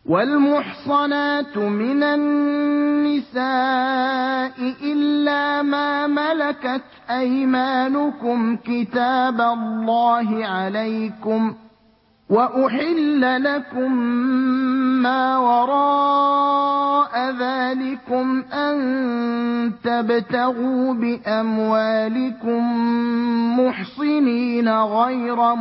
وَالْمُحْصَنَاتُ مِنَ النِّسَاءِ إِلَّا مَا مَلَكَتْ أَيْمَانُكُمْ كِتَابَ اللَّهِ عَلَيْكُمْ ۚ وَأُحِلَّ لَكُم مَّا وَرَاءَ ذَٰلِكُمْ أَن تَبْتَغُوا بِأَمْوَالِكُم مُّحْصِنِينَ غَيْرَ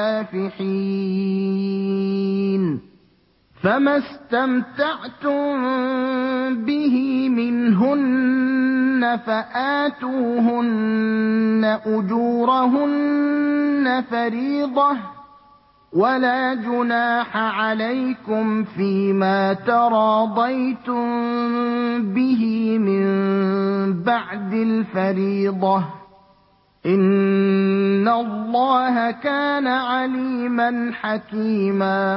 مُسَافِحِينَ ۚ فَمَا اسْتَمْتَعْتُم بِهِ مِنْهُنَّ فَآتُوهُنَّ أُجُورَهُنَّ فَرِيضَةً ۚ وَلَا جُنَاحَ عَلَيْكُمْ فِيمَا تَرَاضَيْتُم بِهِ مِن بَعْدِ الْفَرِيضَةِ ۚ إِنَّ اللَّهَ كَانَ عَلِيمًا حَكِيمًا.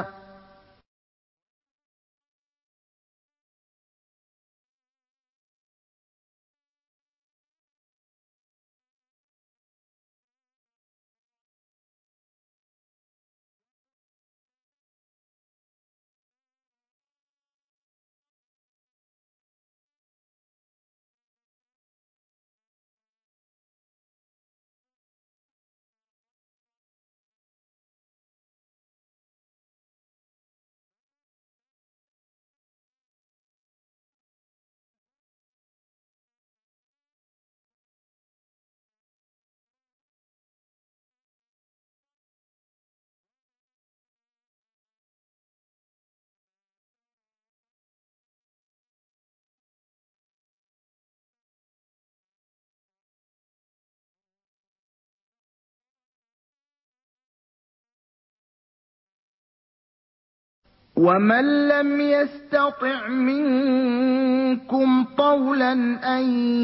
وَمَن لَّمْ يَسْتَطِعْ مِنكُمْ طَوْلًا أَن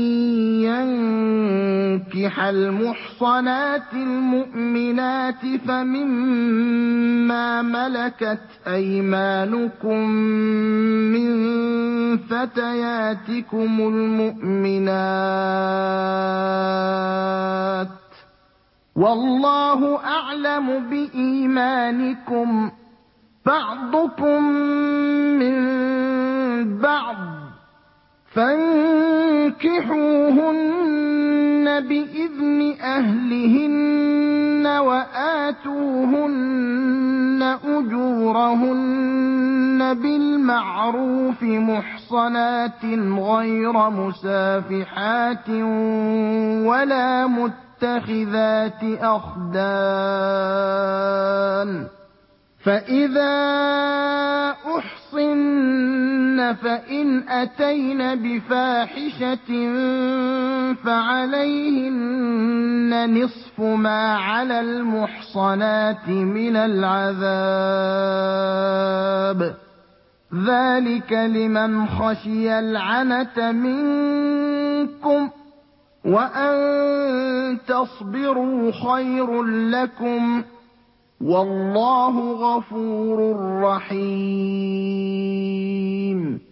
يَنكِحَ الْمُحْصَنَاتِ الْمُؤْمِنَاتِ فَمِمَّا مَلَكَتْ أَيْمَانُكُم مِّن فَتَيَاتِكُمُ الْمُؤْمِنَاتِ ۚ وَاللَّهُ أَعْلَمُ بِإِيمَانِكُم ۚ بَعْضُكُم مِّن بَعْضٍ ۚ فَانكِحُوهُنَّ بِإِذْنِ أَهْلِهِنَّ وَآتُوهُنَّ أُجُورَهُنَّ بِالْمَعْرُوفِ مُحْصَنَاتٍ غَيْرَ مُسَافِحَاتٍ وَلَا مُتَّخِذَاتِ أَخْدَانٍ ۚ فَإِذَا أُحْصِنَّ فَإِنْ أَتَيْنَ بِفَاحِشَةٍ فَعَلَيْهِنَّ نِصْفُ مَا عَلَى الْمُحْصَنَاتِ مِنَ الْعَذَابِ ۚ ذَٰلِكَ لِمَنْ خَشِيَ الْعَنَتَ مِنكُمْ ۚ وَأَن تَصْبِرُوا خَيْرٌ لَّكُمْ ۗ وَاللَّهُ غَفُورٌ رَّحِيمٌ.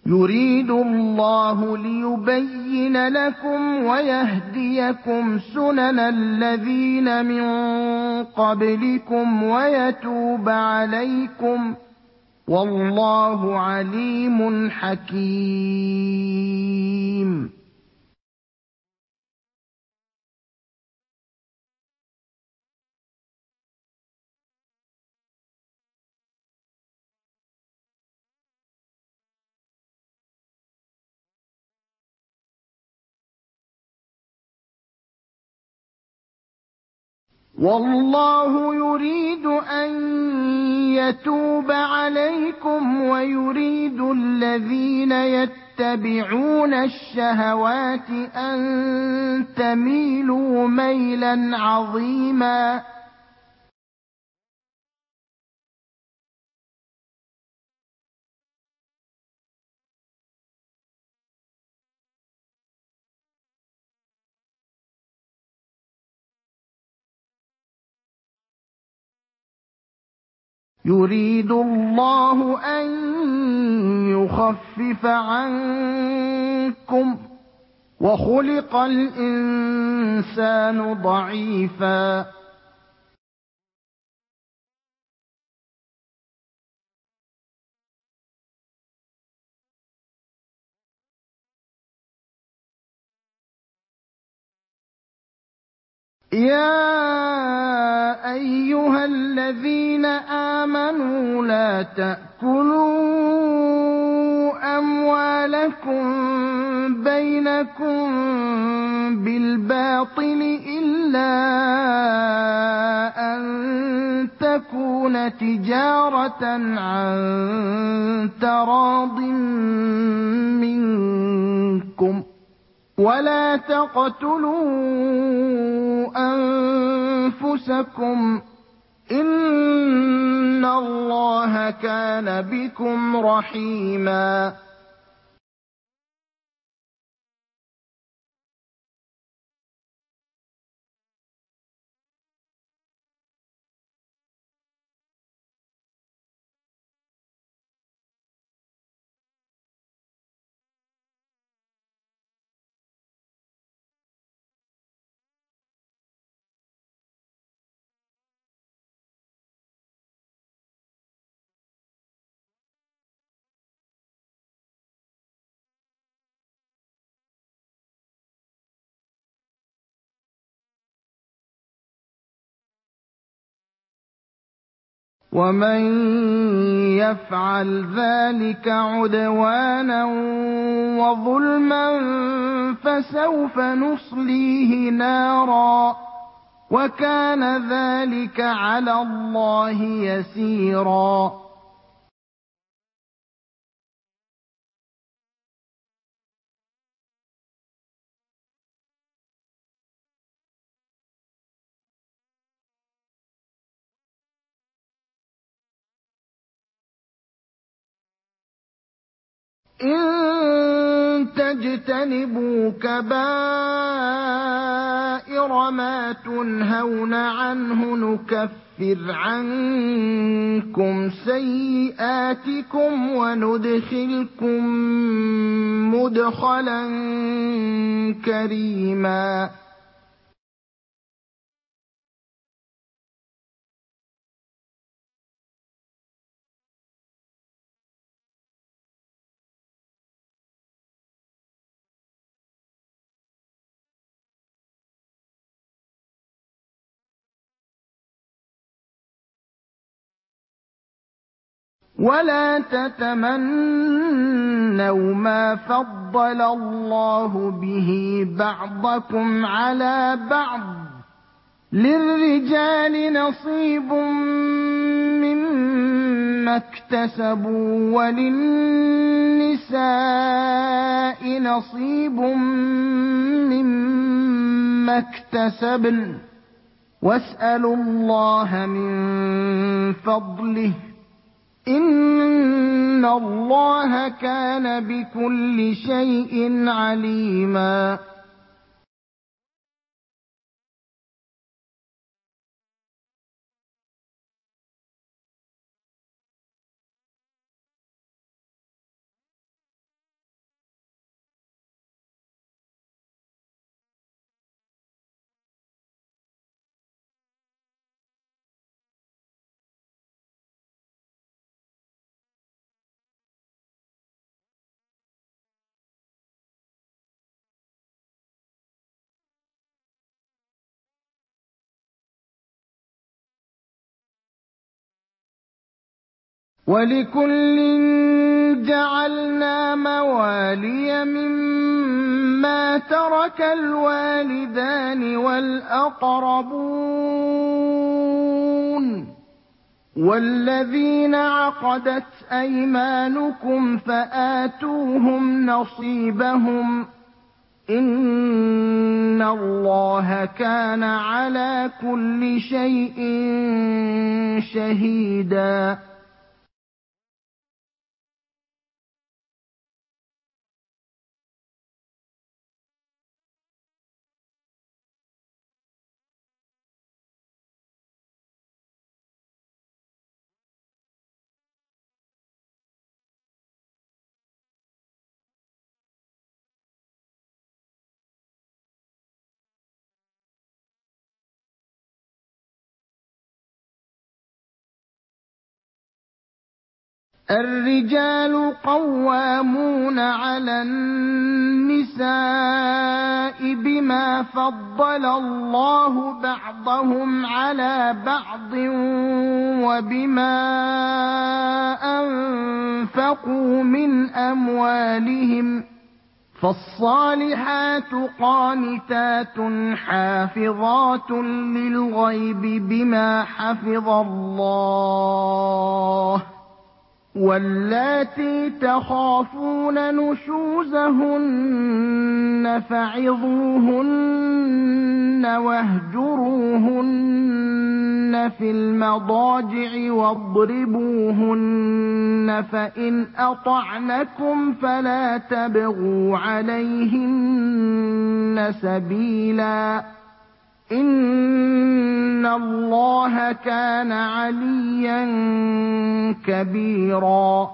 يريد الله ليبين لكم ويهديكم سنن الذين من قبلكم ويتوب عليكم والله عليم حكيم. والله يريد أن يتوب عليكم ويريد الذين يتبعون الشهوات أن تميلوا ميلا عظيما. يريد الله أن يخفف عنكم وخلق الإنسان ضعيفا. يا أيها الذين آمنوا لا تأكلوا أموالكم بينكم بالباطل إلا أن تكون تجارة عن تراض منكم ولا تقتلوا أنفسكم إن الله كان بكم رحيما. ومن يفعل ذلك عدوانا وظلما فسوف نصليه نارا وكان ذلك على الله يسيرا. إن تجتنبوا كبائر ما تنهون عنه نكفر عنكم سيئاتكم وندخلكم مدخلا كريما. ولا تتمنوا ما فضل الله به بعضكم على بعض للرجال نصيب مما اكتسبوا وللنساء نصيب مما اكتسبن واسألوا الله من فضله إن الله كان بكل شيء عليما. وَلِكُلٍّ جَعَلْنَا مَوَالِيَ مِمَّا تَرَكَ الْوَالِدَانِ وَالْأَقْرَبُونَ ۚ وَالَّذِينَ عَقَدَتْ أَيْمَانُكُمْ فَآتُوهُمْ نَصِيبَهُمْ ۚ إِنَّ اللَّهَ كَانَ عَلَىٰ كُلِّ شَيْءٍ شَهِيدًا. الرِّجَالُ قَوَّامُونَ عَلَى النِّسَاءِ بِمَا فَضَّلَ اللَّهُ بَعْضَهُمْ عَلَىٰ بَعْضٍ وَبِمَا أَنفَقُوا مِنْ أَمْوَالِهِمْ ۚ فَالصَّالِحَاتُ قَانِتَاتٌ حَافِظَاتٌ لِّلْغَيْبِ بِمَا حَفِظَ اللَّهُ ۚ وَاللَّاتِي تَخَافُونَ نُشُوزَهُنَّ فَعِظُوهُنَّ وَاهْجُرُوهُنَّ فِي الْمَضَاجِعِ وَاضْرِبُوهُنَّ ۖ فَإِنْ أَطَعْنَكُمْ فَلَا تَبْغُوا عَلَيْهِنَّ سَبِيلًا ۗ إِنَّ اللَّهَ كَانَ عَلِيًّا كَبِيرًا.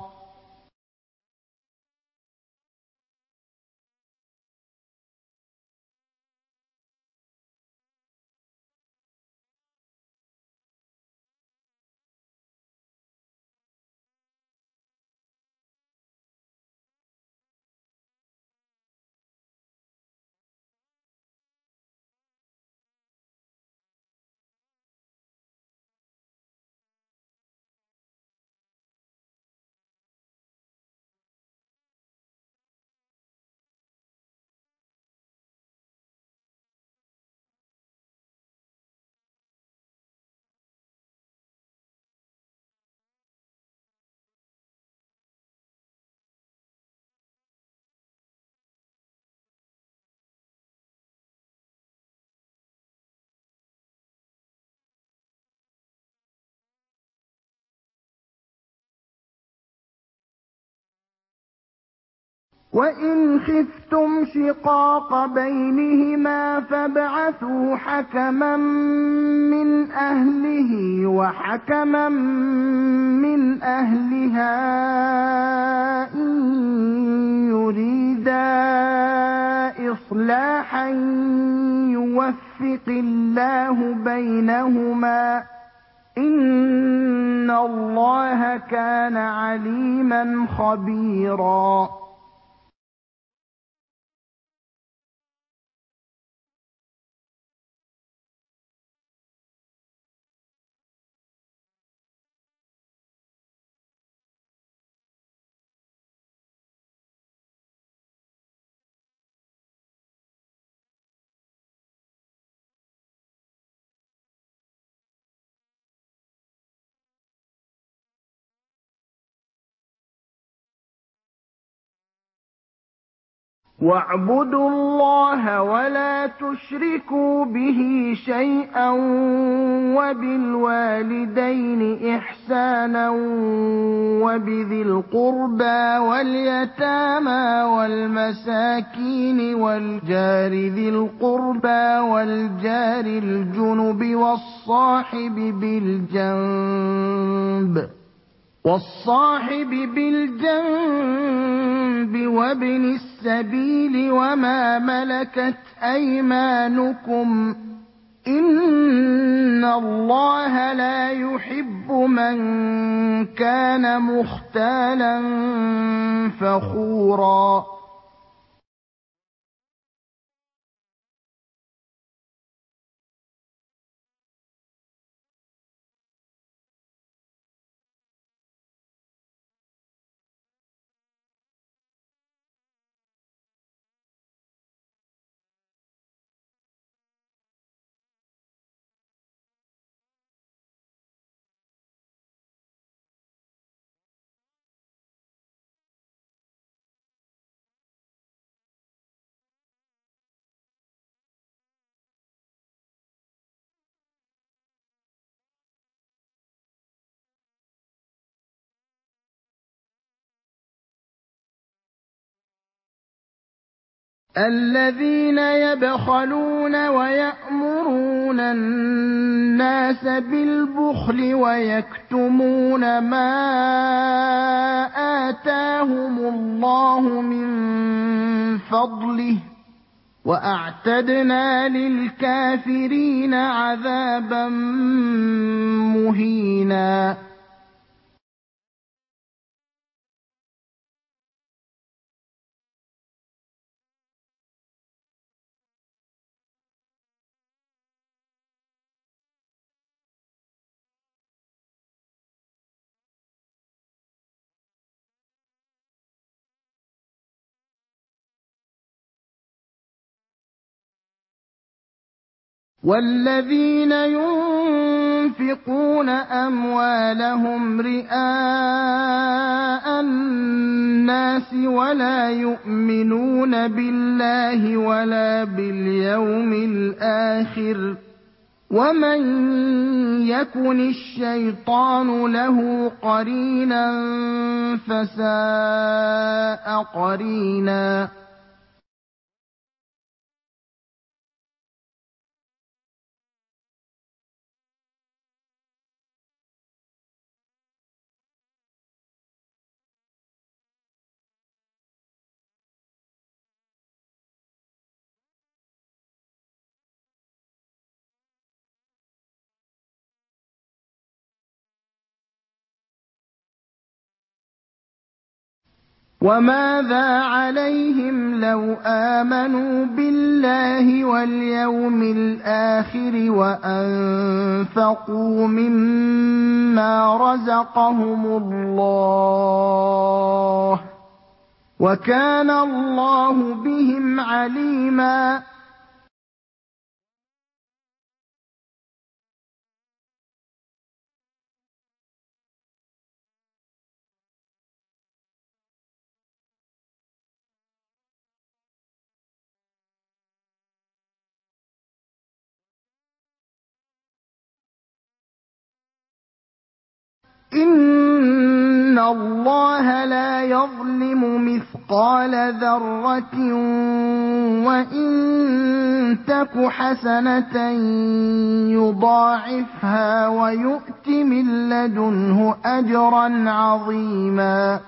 وَإِنْ خِفْتُمْ شِقَاقَ بَيْنِهِمَا فَابْعَثُوا حَكَمًا مِّنْ أَهْلِهِ وَحَكَمًا مِّنْ أَهْلِهَا إِن يُرِيدَا إِصْلَاحًا يُوَفِّقِ اللَّهُ بَيْنَهُمَا ۗ إِنَّ اللَّهَ كَانَ عَلِيمًا خَبِيرًا. وَاعْبُدُوا اللَّهَ وَلَا تُشْرِكُوا بِهِ شَيْئًا ۖ وَبِالْوَالِدَيْنِ إِحْسَانًا وَبِذِي الْقُرْبَىٰ وَالْيَتَامَىٰ وَالْمَسَاكِينِ وَالْجَارِ ذِي الْقُرْبَىٰ وَالْجَارِ الْجُنُبِ وَالصَّاحِبِ بِالْجَنبِ وَابْنِ السَّبِيلِ وَمَا مَلَكَتْ أَيْمَانُكُمْ ۗ إِنَّ اللَّهَ لَا يُحِبُّ مَن كَانَ مُخْتَالًا فَخُورًا. الذين يبخلون ويأمرون الناس بالبخل ويكتمون ما آتاهم الله من فضله وأعتدنا للكافرين عذابا مهينا. والذين ينفقون أموالهم رئاء الناس ولا يؤمنون بالله ولا باليوم الآخر ومن يكن الشيطان له قرينا فساء قرينا. وماذا عليهم لو آمنوا بالله واليوم الآخر وأنفقوا مما رزقهم الله وكان الله بهم عليما. إن الله لا يظلم مثقال ذرة وإن تك حسنة يضاعفها ويؤت من لدنه أجرا عظيما.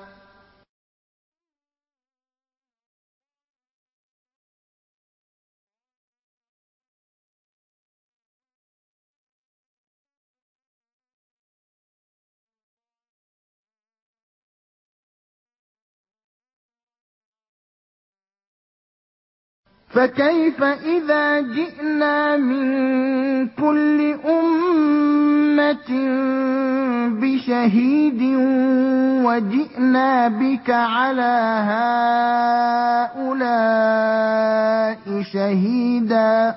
فكيف إذا جئنا من كل أمة بشهيد وجئنا بك على هؤلاء شهيدا.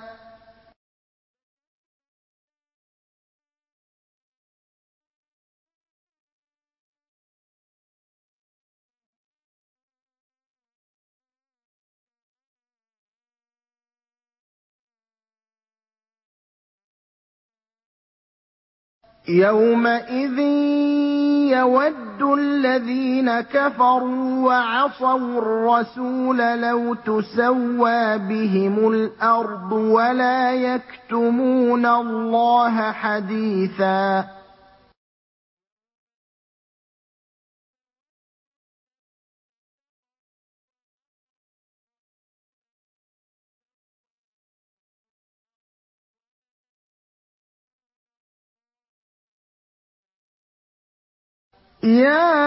يومئذ يود الذين كفروا وعصوا الرسول لو تسوى بهم الأرض ولا يكتمون الله حديثا. يا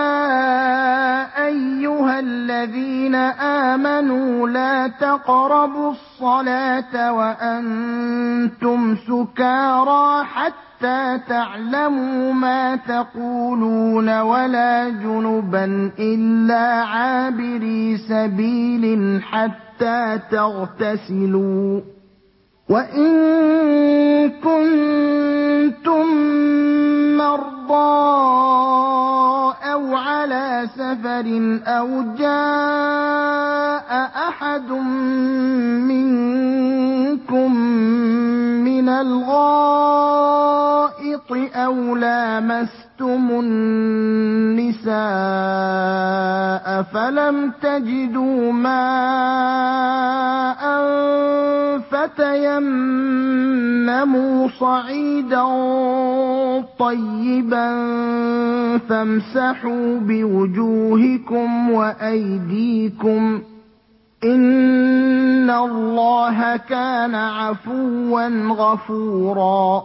أيها الذين آمنوا لا تقربوا الصلاة وأنتم سكارى حتى تعلموا ما تقولون ولا جنبا إلا عابري سبيل حتى تغتسلوا وإن كنتم مرضى أو على سفر أو جاء أحد منكم من الغائط أَوْ لَامَسْتُمُ النِّسَاءَ فَلَمْ تَجِدُوا مَاءً فَتَيَمَّمُوا صَعِيدًا طَيِّبًا فَامْسَحُوا بِوُجُوهِكُمْ وَأَيْدِيكُمْ ۗ إِنَّ اللَّهَ كَانَ عَفُوًّا غَفُورًا.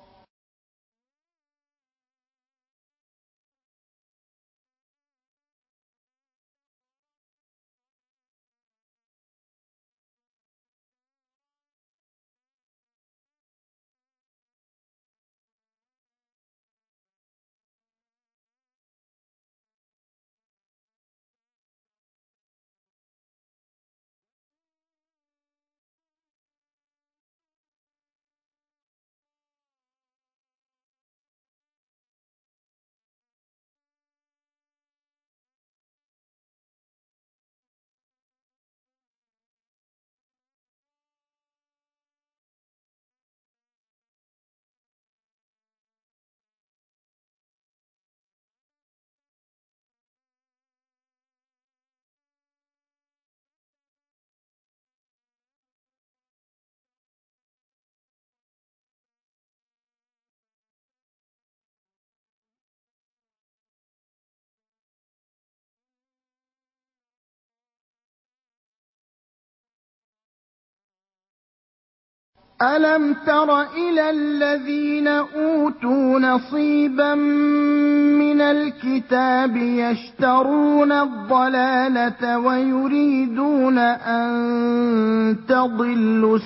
أَلَمْ تَرَ إِلَى الَّذِينَ أُوتُوا نَصِيبًا مِّنَ الْكِتَابِ يَشْتَرُونَ الضَّلَالَةَ وَيُرِيدُونَ أَن تَضِلُّوا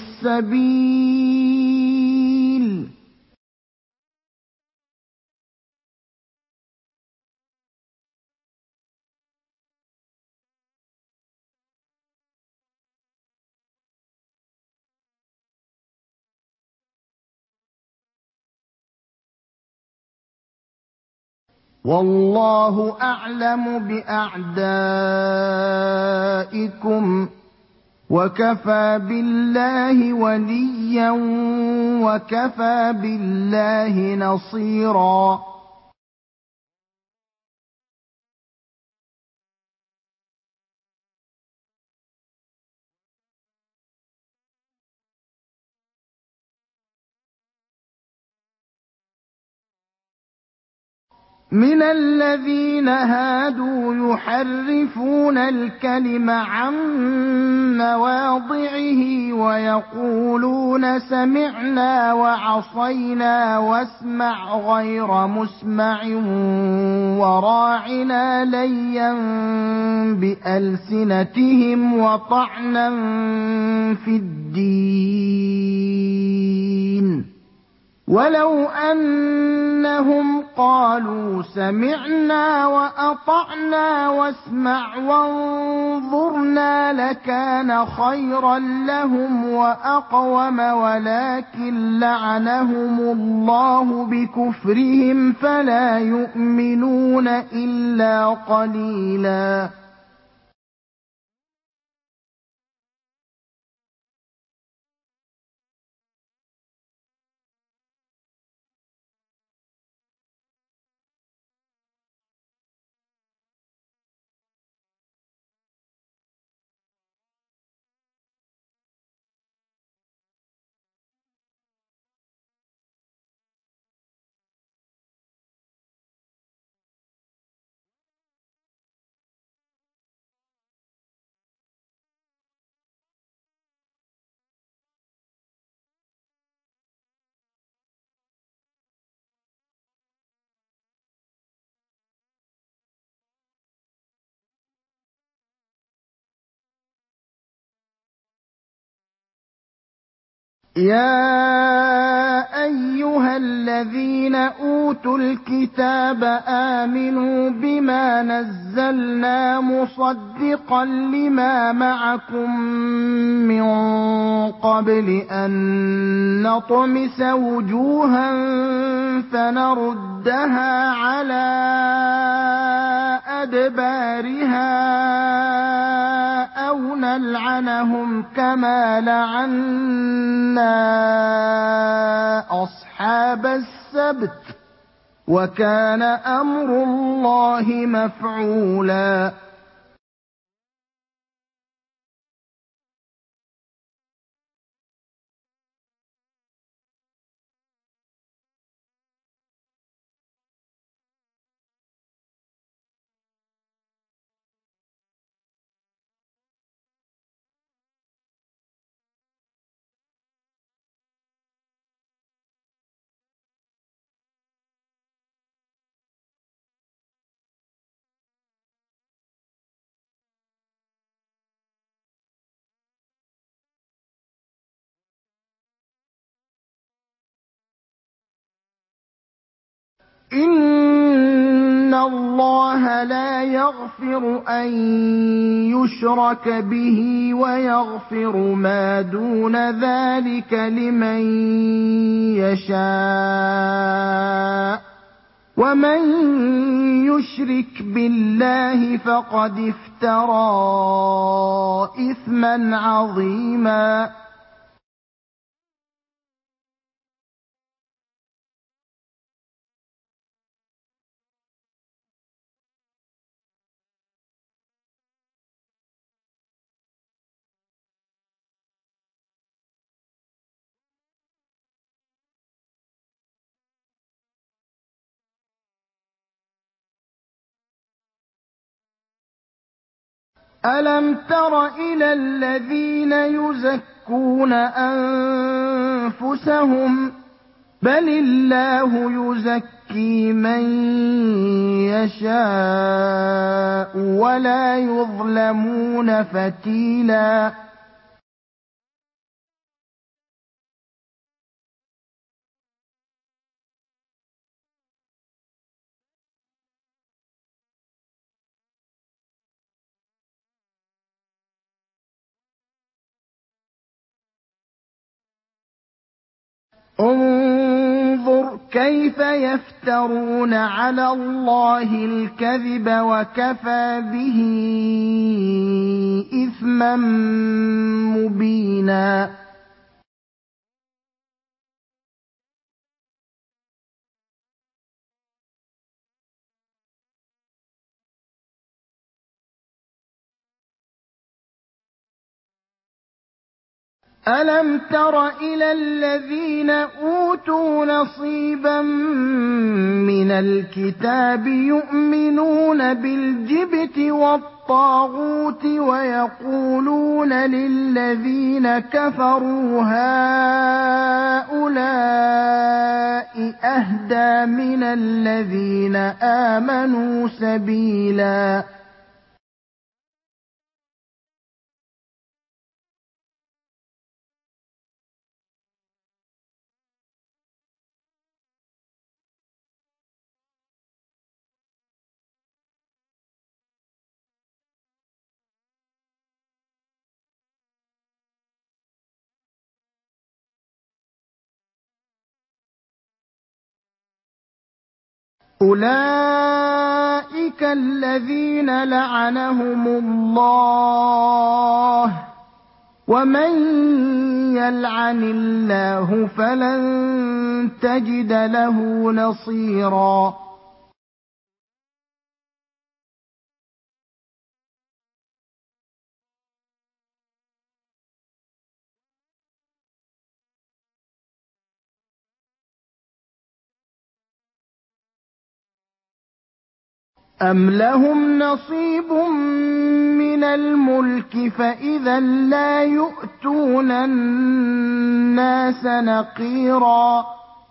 السَّبِيلَ وَاللَّهُ أَعْلَمُ بِأَعْدَائِكُمْ ۚ وَكَفَىٰ بِاللَّهِ وَلِيًّا وَكَفَىٰ بِاللَّهِ نَصِيرًا. مِنَ الَّذِينَ هَادُوا يُحَرِّفُونَ الْكَلِمَ عَن مَّوَاضِعِهِ وَيَقُولُونَ سَمِعْنَا وَعَصَيْنَا وَاسْمَعْ غَيْرَ مُسْمَعٍ وَرَاعِنَا لَيًّا بِأَلْسِنَتِهِمْ وَطَعْنًا فِي الدِّينِ ۚ وَلَوْ أَنَّهُمْ قَالُوا سَمِعْنَا وَأَطَعْنَا وَاسْمَعْ وَانظُرْنَا لَكَانَ خَيْرًا لَّهُمْ وَأَقْوَمَ وَلَٰكِن لَّعَنَهُمُ اللَّهُ بِكُفْرِهِمْ فَلَا يُؤْمِنُونَ إِلَّا قَلِيلًا. يَا أَيُّهَا الَّذِينَ أُوتُوا الْكِتَابَ آمِنُوا بِمَا نَزَّلْنَا مُصَدِّقًا لِّمَا مَعَكُم مِّن قَبْلِ أَن نَّطْمِسَ وُجُوهًا فَنَرُدَّهَا عَلَىٰ أَدْبَارِهَا أَوْ نَلْعَنَهُمْ كَمَا لَعَنَّا أَصْحَابَ السَّبْتِ ۚ وَكَانَ أَمْرُ اللَّهِ مَفْعُولًا إِنَّ اللَّهَ لَا يَغْفِرُ أَن يُشْرَكَ بِهِ وَيَغْفِرُ مَا دُونَ ذَٰلِكَ لِمَن يَشَاءُ ۚ وَمَن يُشْرِكْ بِاللَّهِ فَقَدِ افْتَرَىٰ إِثْمًا عَظِيمًا أَلَمْ تَرَ إِلَى الَّذِينَ يُزَكُّونَ أَنفُسَهُم ۚ بَلِ اللَّهُ يُزَكِّي مَن يَشَاءُ وَلَا يُظْلَمُونَ فَتِيلًا انظُرْ كَيْفَ يَفْتَرُونَ عَلَى اللَّهِ الْكَذِبَ وَكَفَىٰ بِهِ إِثْمًا مُّبِينًا أَلَمْ تَرَ إِلَى الَّذِينَ أُوتُوا نَصِيبًا مِّنَ الْكِتَابِ يُؤْمِنُونَ بِالْجِبْتِ وَالطَّاغُوتِ وَيَقُولُونَ لِلَّذِينَ كَفَرُوا هَٰؤُلَاءِ أَهْدَىٰ مِنَ الَّذِينَ آمَنُوا سَبِيلًا أُولَٰئِكَ الَّذِينَ لَعَنَهُمُ اللَّهُ ۖ وَمَن يَلْعَنِ اللَّهُ فَلَن تَجِدَ لَهُ نَصِيرًا أَمْ لَهُمْ نَصِيبٌ مِّنَ الْمُلْكِ فَإِذًا لَّا يُؤْتُونَ النَّاسَ نَقِيرًا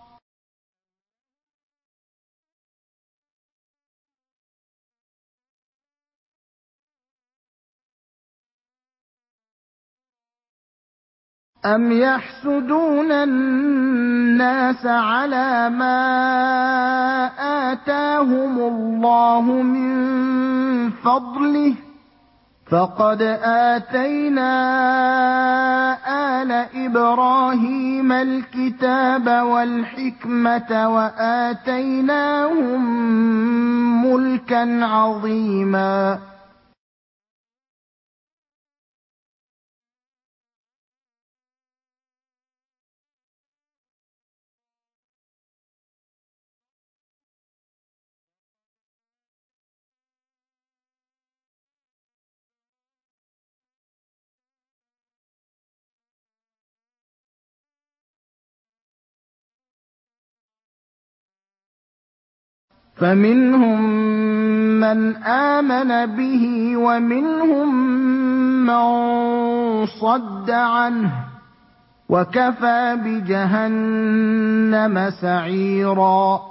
أَمْ يَحْسُدُونَ النَّاسَ عَلَىٰ مَا آتَاهُمُ اللَّهُ مِن فَضْلِهِ ۖ فَقَدْ آتَيْنَا آلَ إِبْرَاهِيمَ الْكِتَابَ وَالْحِكْمَةَ وَآتَيْنَاهُم مُّلْكًا عَظِيمًا فمنهم من آمن به ومنهم من صد عنه وكفى بجهنم سعيرا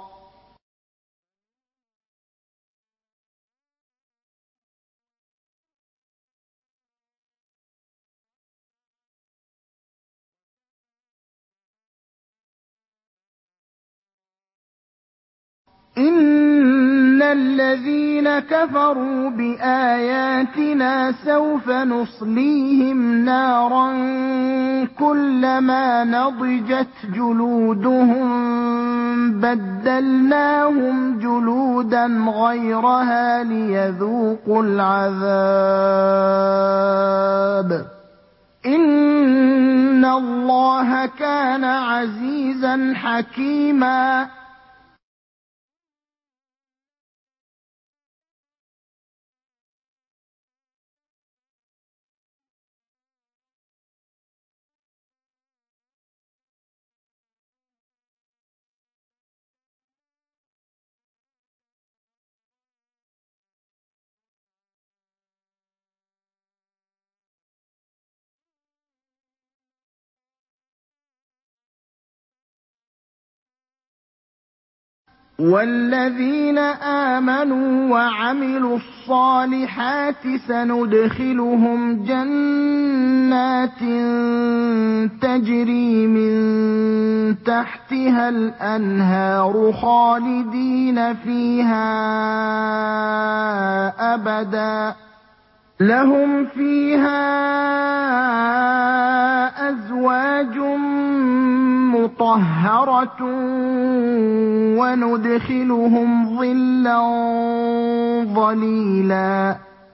إن الذين كفروا بآياتنا سوف نصليهم نارا كلما نضجت جلودهم بدلناهم جلودا غيرها ليذوقوا العذاب إن الله كان عزيزا حكيما والذين آمنوا وعملوا الصالحات سندخلهم جنات تجري من تحتها الأنهار خالدين فيها أبدا لهم فيها أزواج مطهرة وندخلهم ظلا ظليلا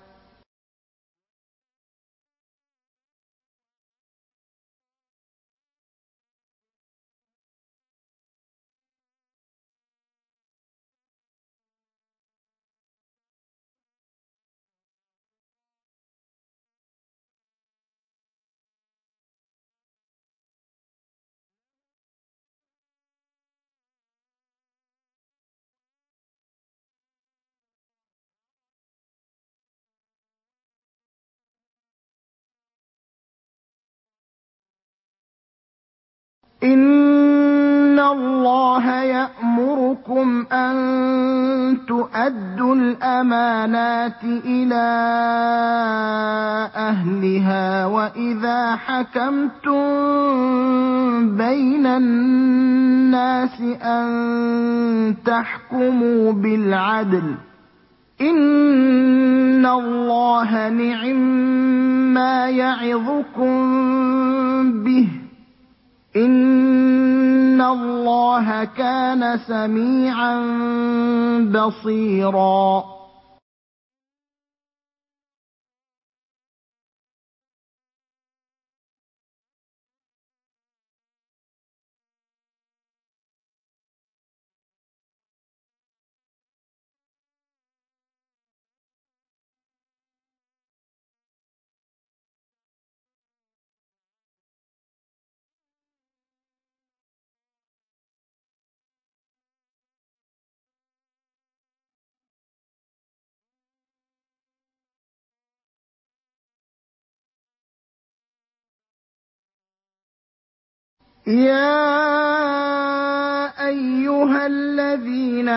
إن الله يأمركم أن تؤدوا الأمانات إلى أهلها وإذا حكمتم بين الناس أن تحكموا بالعدل إن الله نعما يعظكم به إن الله كان سميعا بصيرا يا أيها الذين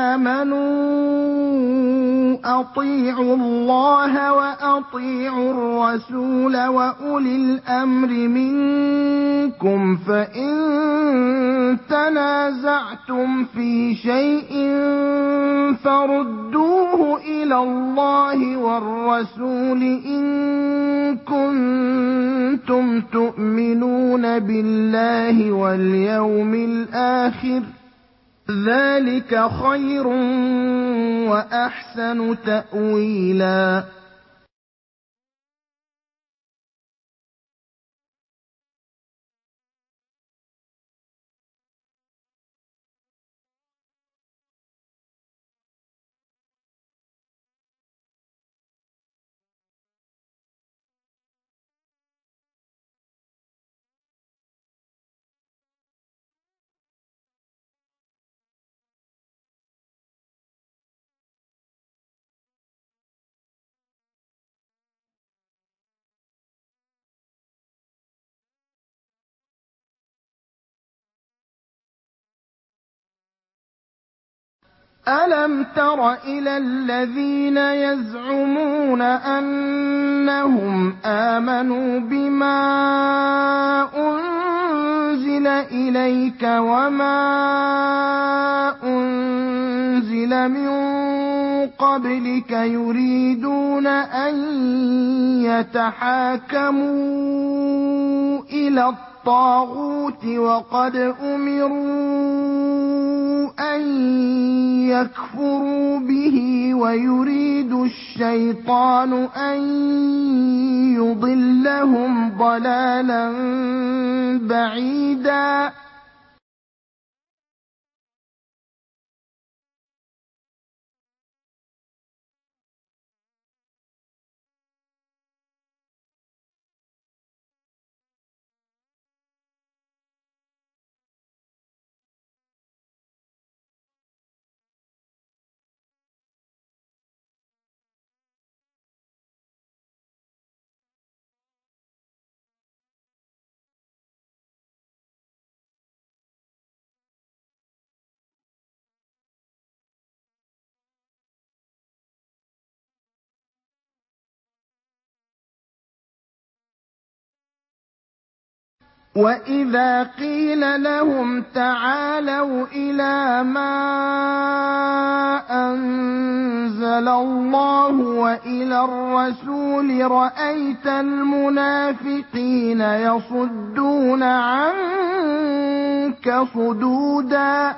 آمنوا أطيعوا الله وأطيعوا الرسول وأولي الأمر منكم فإن تنازعتم في شيء فردوه إلى الله والرسول إن كنتم تؤمنون بالله واليوم الآخر ذلك خير وأحسن تأويلا أَلَمْ تَرَ إِلَى الَّذِينَ يَزْعُمُونَ أَنَّهُمْ آمَنُوا بِمَا أُنزِلَ إِلَيْكَ وَمَا أُنزِلَ مِن قَبْلِكَ يُرِيدُونَ أَن يَتَحَاكَمُوا إِلَى الطَّاغُوتِ وَقَدْ أُمِرُوا أَن يَكْفُرُوا بِهِ وَيُرِيدُ الشَّيْطَانُ أَن يُضِلَّهُمْ ضَلَالًا بَعِيدًا وَإِذَا قِيلَ لَهُمْ تَعَالَوْا إِلَىٰ مَا أَنزَلَ اللَّهُ وَإِلَى الرَّسُولِ رَأَيْتَ الْمُنَافِقِينَ يَصُدُّونَ عَنكَ صُدُودًا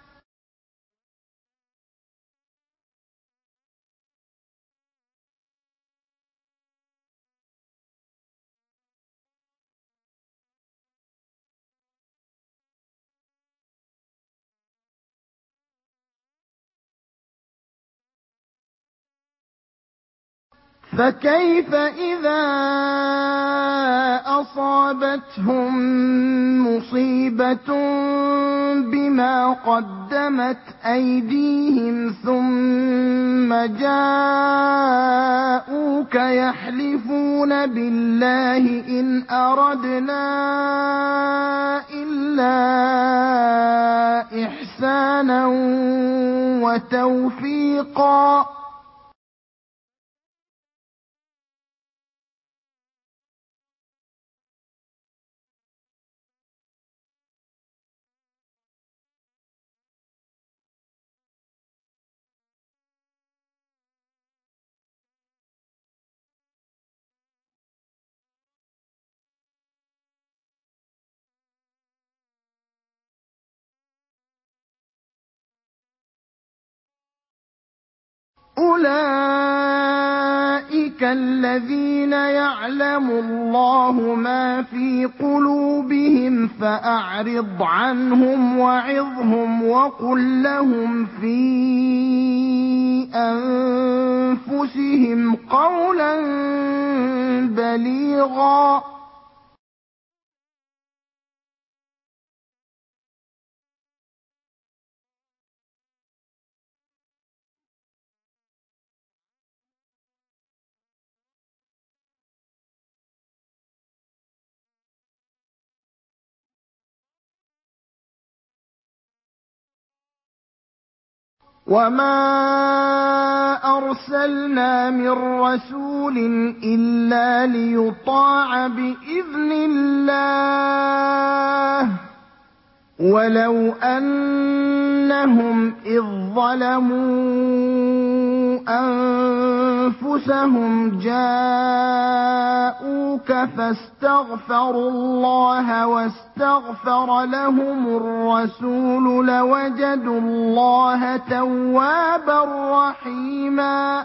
فَكَيْفَ إِذَا أَصَابَتْهُم مُّصِيبَةٌ بِمَا قَدَّمَتْ أَيْدِيهِمْ ثُمَّ جَاءُوكَ يَحْلِفُونَ بِاللَّهِ إِنْ أَرَدْنَا إِلَّا إِحْسَانًا وَتَوْفِيقًا أُولَٰئِكَ الَّذِينَ يَعْلَمُ اللَّهُ مَا فِي قُلُوبِهِمْ فَأَعْرِضْ عَنْهُمْ وَعِظْهُمْ وَقُل لَّهُمْ فِي أَنفُسِهِمْ قَوْلًا بَلِيغًا وَمَا أَرْسَلْنَا مِن رَّسُولٍ إِلَّا لِيُطَاعَ بِإِذْنِ اللَّهِ ۚ وَلَوْ أَنَّهُمْ إِذ ظَّلَمُوا أَنفُسَهُمْ جَاءُوكَ فَاسْتَغْفَرُوا اللَّهَ وَاسْتَغْفَرَ لَهُمُ الرَّسُولُ لَوَجَدُوا اللَّهَ تَوَّابًا رَّحِيمًا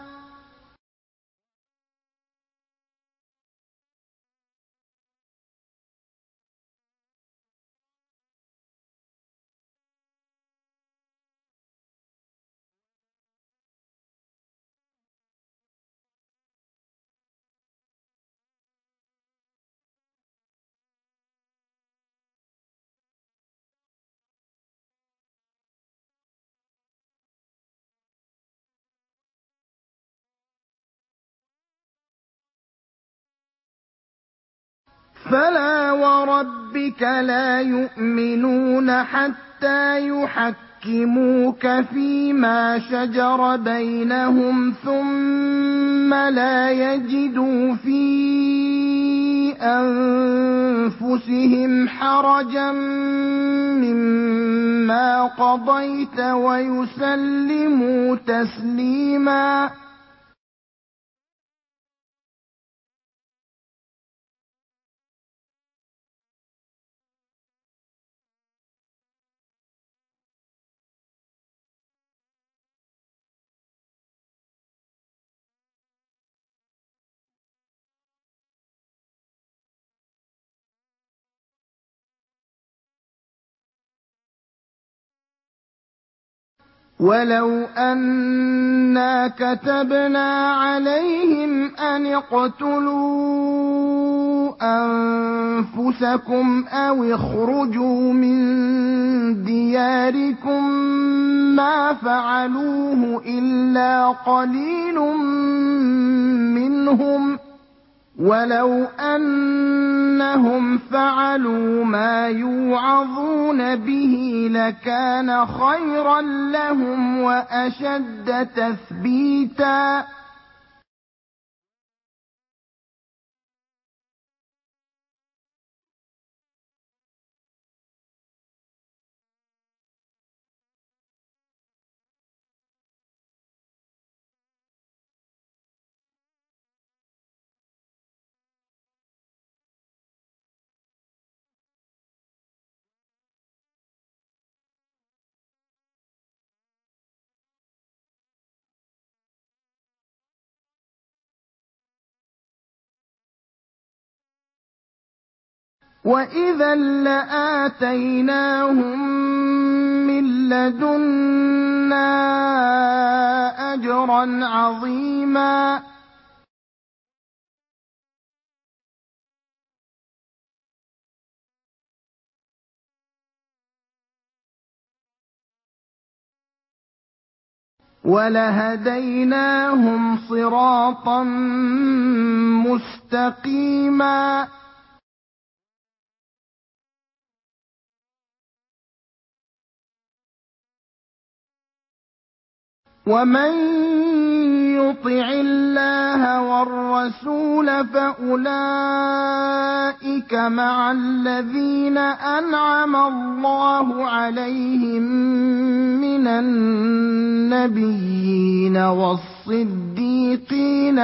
فَلَا وَرَبِّكَ لَا يُؤْمِنُونَ حَتَّىٰ يُحَكِّمُوكَ فِيمَا شَجَرَ بَيْنَهُمْ ثُمَّ لَا يَجِدُوا فِي أَنفُسِهِمْ حَرَجًا مِّمَّا قَضَيْتَ وَيُسَلِّمُوا تَسْلِيمًا. وَلَوْ أَنَّا كَتَبْنَا عَلَيْهِمْ أَنِ اقْتُلُوا أَنفُسَكُمْ أَوِ اخْرُجُوا مِن دِيَارِكُم مَّا فَعَلُوهُ إِلَّا قَلِيلٌ مِّنْهُمْ ۖ وَلَوْ أَنَّهُمْ فَعَلُوا مَا يُوعَظُونَ بِهِ لَكَانَ خَيْرًا لَّهُمْ وَأَشَدَّ تَثْبِيتًا. وَإِذًا لَّآتَيْنَاهُم مِّن لَّدُنَّا أَجْرًا عَظِيمًا. وَلَهَدَيْنَاهُمْ صِرَاطًا مُّسْتَقِيمًا. وَمَن يُطِعِ اللَّهَ وَالرَّسُولَ فَأُولَٰئِكَ مَعَ الَّذِينَ أَنْعَمَ اللَّهُ عَلَيْهِم مِّنَ النَّبِيِّينَ وَالصِّدِّيقِينَ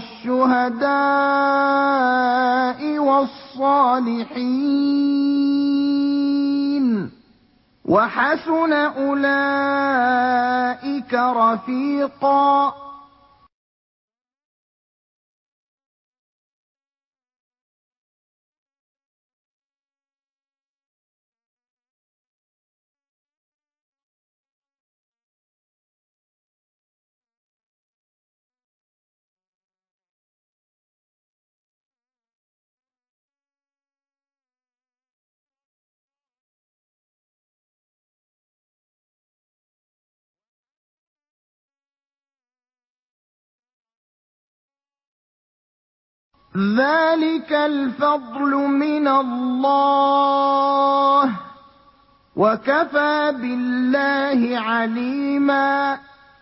وَالشُّهَدَاءِ وَالصَّالِحِينَ ۚ وَحَسُنَ أُولَٰئِكَ رَفِيقًا. ذَٰلِكَ الْفَضْلُ مِنَ اللَّهِ ۚ وَكَفَىٰ بِاللَّهِ عَلِيمًا.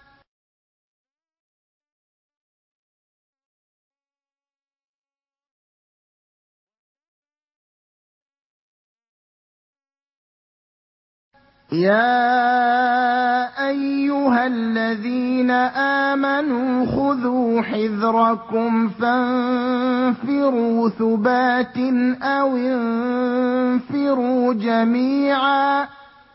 يَا أَيُّهَا الَّذِينَ آمَنُوا خُذُوا حِذْرَكُمْ فَانفِرُوا ثُبَاتٍ أَوِ انفِرُوا جَمِيعًا.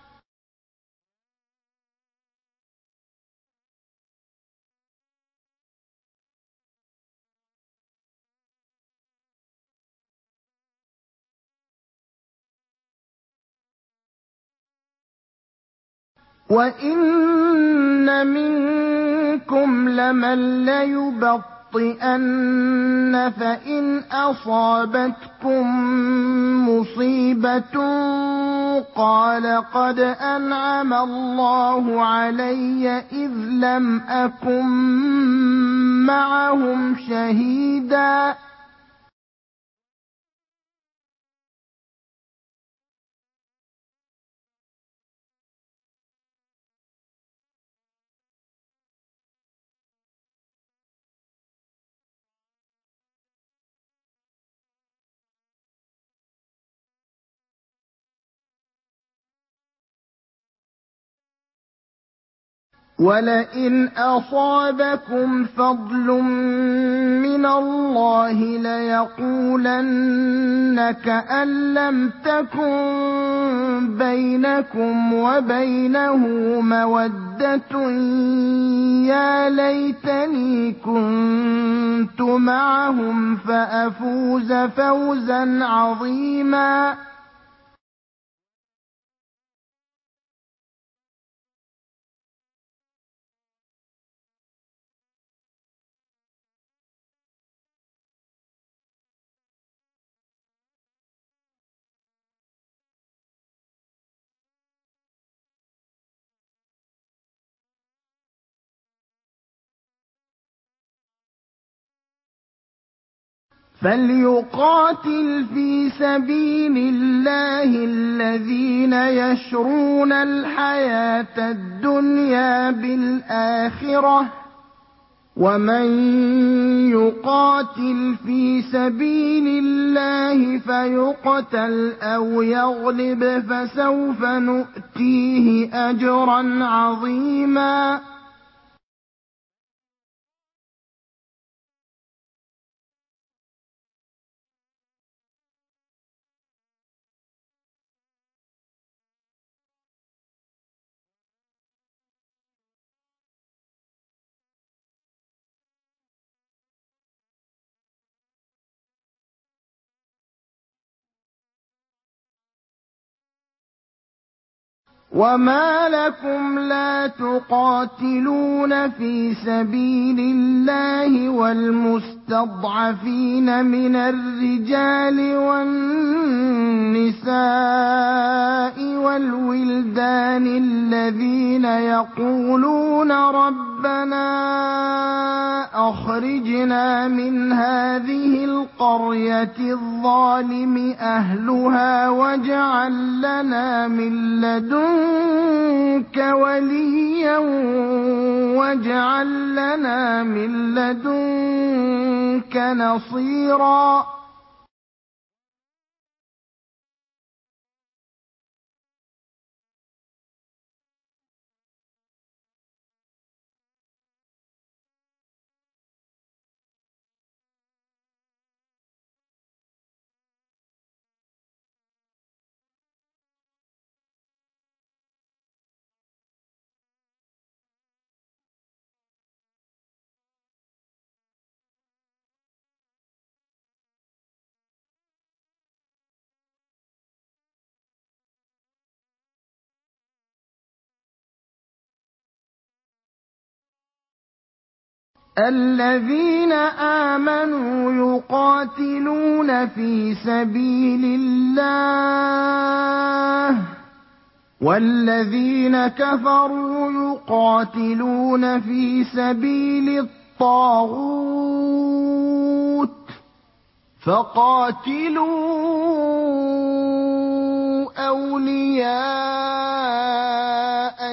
وَإِنَّ مِنكُمْ لَمَن لَّيُبَطِّئَنَّ فَإِنْ أَصَابَتْكُم مُّصِيبَةٌ قَالَ قَدْ أَنْعَمَ اللَّهُ عَلَيَّ إِذْ لَمْ أَكُن مَّعَهُمْ شَهِيدًا. وَلَئِنْ أَصَابَكُمْ فَضْلٌ مِّنَ اللَّهِ لَيَقُولَنَّ كَأَن لَّمْ تَكُن بَيْنَكُمْ وَبَيْنَهُ مَوَدَّةٌ يَا لَيْتَنِي كُنتُ مَعَهُمْ فَأَفُوزَ فَوْزًا عَظِيمًا. فَلْيُقَاتِلْ فِي سَبِيلِ اللَّهِ الَّذِينَ يَشْرُونَ الْحَيَاةَ الدُّنْيَا بِالْآخِرَةِ ۖ وَمَن يُقَاتِلْ فِي سَبِيلِ اللَّهِ فَيُقْتَلْ أَوْ يَغْلِبْ فَسَوْفَ نُؤْتِيهِ أَجْرًا عَظِيمًا. وَمَا لَكُمْ لَا تُقَاتِلُونَ فِي سَبِيلِ اللَّهِ وَالْمُسْتَضْعَفِينَ مِنَ الرِّجَالِ وَالنِّسَاءِ وَالْوِلْدَانِ الَّذِينَ يَقُولُونَ رَبَّنَا أَخْرِجْنَا مِنْ هَٰذِهِ الْقَرْيَةِ الظَّالِمِ أَهْلُهَا وَاجْعَل لَّنَا مِن لَّدُنكَ وَلِيًّا وَاجْعَل لَّنَا مِن لَّدُنكَ نَصِيرًا. الَّذِينَ آمَنُوا يُقَاتِلُونَ فِي سَبِيلِ اللَّهِ ۖ وَالَّذِينَ كَفَرُوا يُقَاتِلُونَ فِي سَبِيلِ الطَّاغُوتِ ۖ فَقَاتِلُوا أَوْلِيَاءَ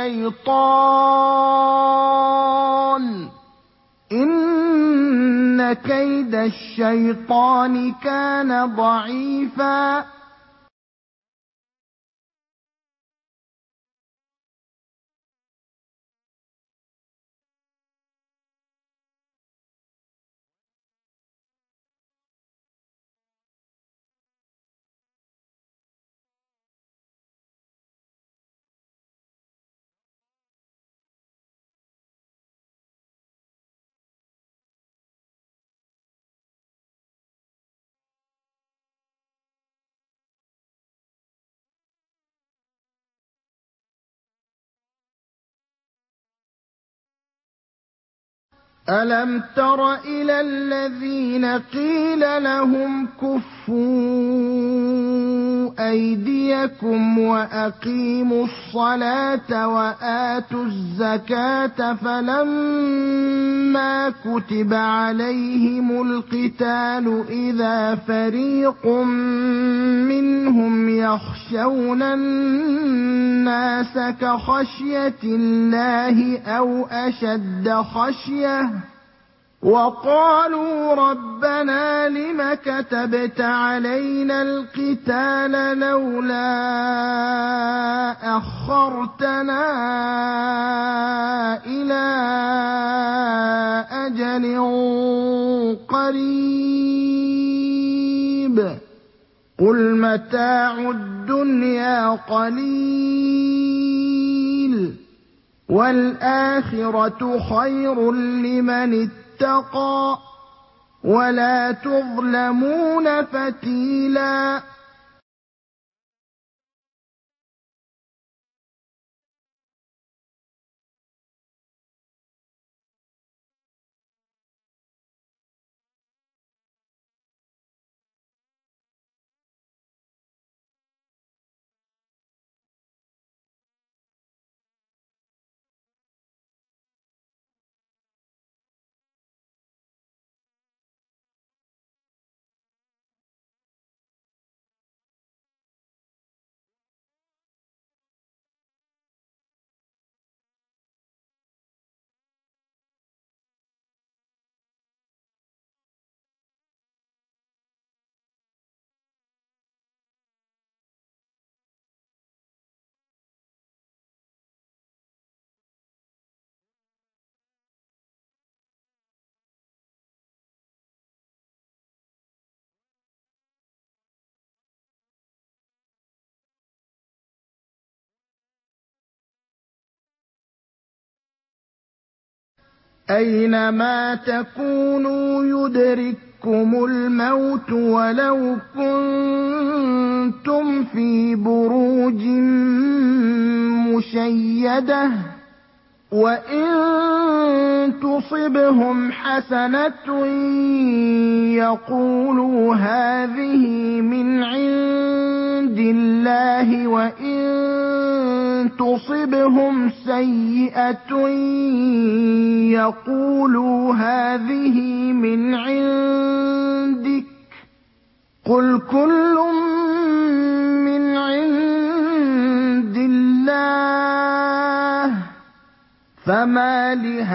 الشَّيْطَانِ ۖ إِنَّ كَيْدَ الشَّيْطَانِ كَانَ ضَعِيفًا. أَلَمْ تَرَ إِلَى الَّذِينَ قِيلَ لَهُمْ كُفُّوا أَيْدِيَكُمْ وَأَقِيمُوا الصَّلَاةَ وَآتُوا الزَّكَاةَ فَلَمَّا كُتِبَ عَلَيْهِمُ الْقِتَالُ إِذَا فَرِيقٌ مِّنْهُمْ يَخْشَوْنَ النَّاسَ كَخَشْيَةِ اللَّهِ أَوْ أَشَدَّ خَشْيَةً ۚ وقالوا ربنا لم كتبت علينا القتال لولا أخرتنا إلى أجل قريب قل متاع الدنيا قليل والآخرة خير لمن اتقى ولا تظلمون فتيلا أينما تكونوا يدرككم الموت ولو كنتم في بروج مشيدة وإن تصبهم حسنة يقولوا هذه من عند الله وإن تصبهم سيئة يقولوا هذه من عندك قل كل من عند الله فما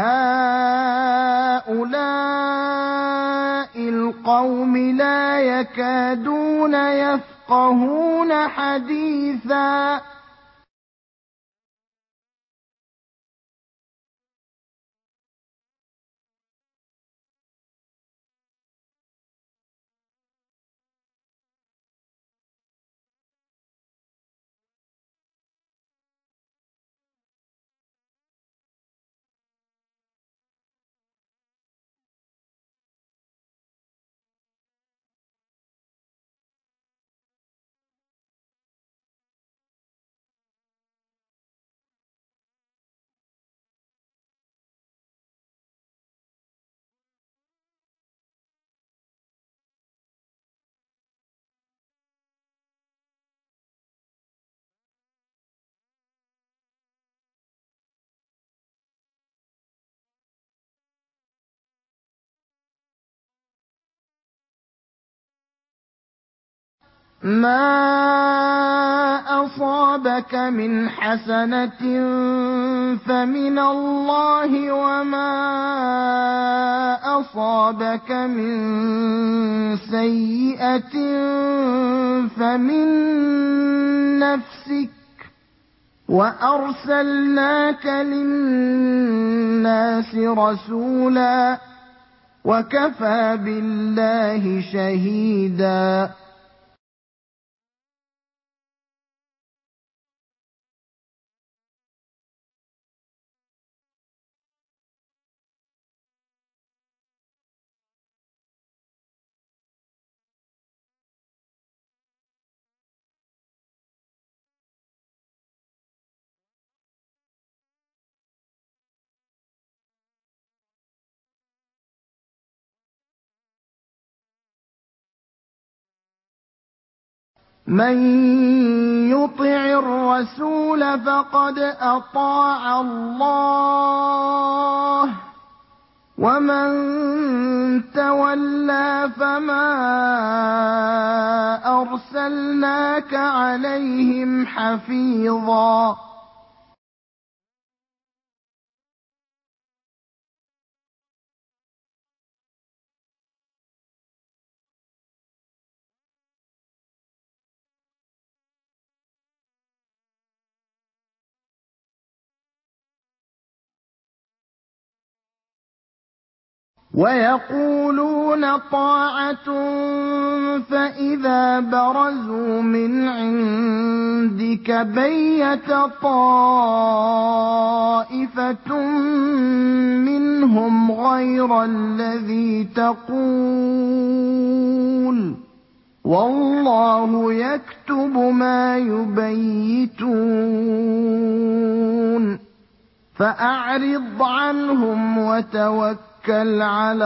لهؤلاء القوم لا يكادون يفقهون حديثا ما أصابك من حسنة فمن الله وما أصابك من سيئة فمن نفسك وأرسلناك للناس رسولا وكفى بالله شهيدا من يطع الرسول فقد أطاع الله ومن تولى فما أرسلناك عليهم حفيظا ويقولون طاعة فإذا برزوا من عندك بيت طائفة منهم غير الذي تقول والله يكتب ما يبيتون فأعرض عنهم وتوكل على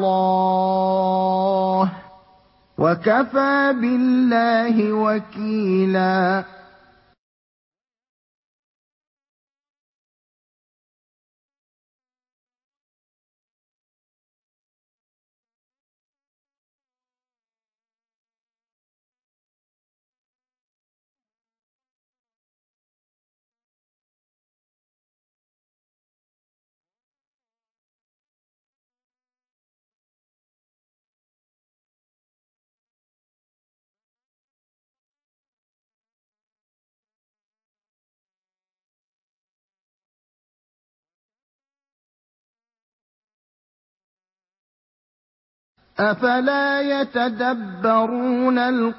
الله وكفى بالله وكيلا. أفلا يتدبرون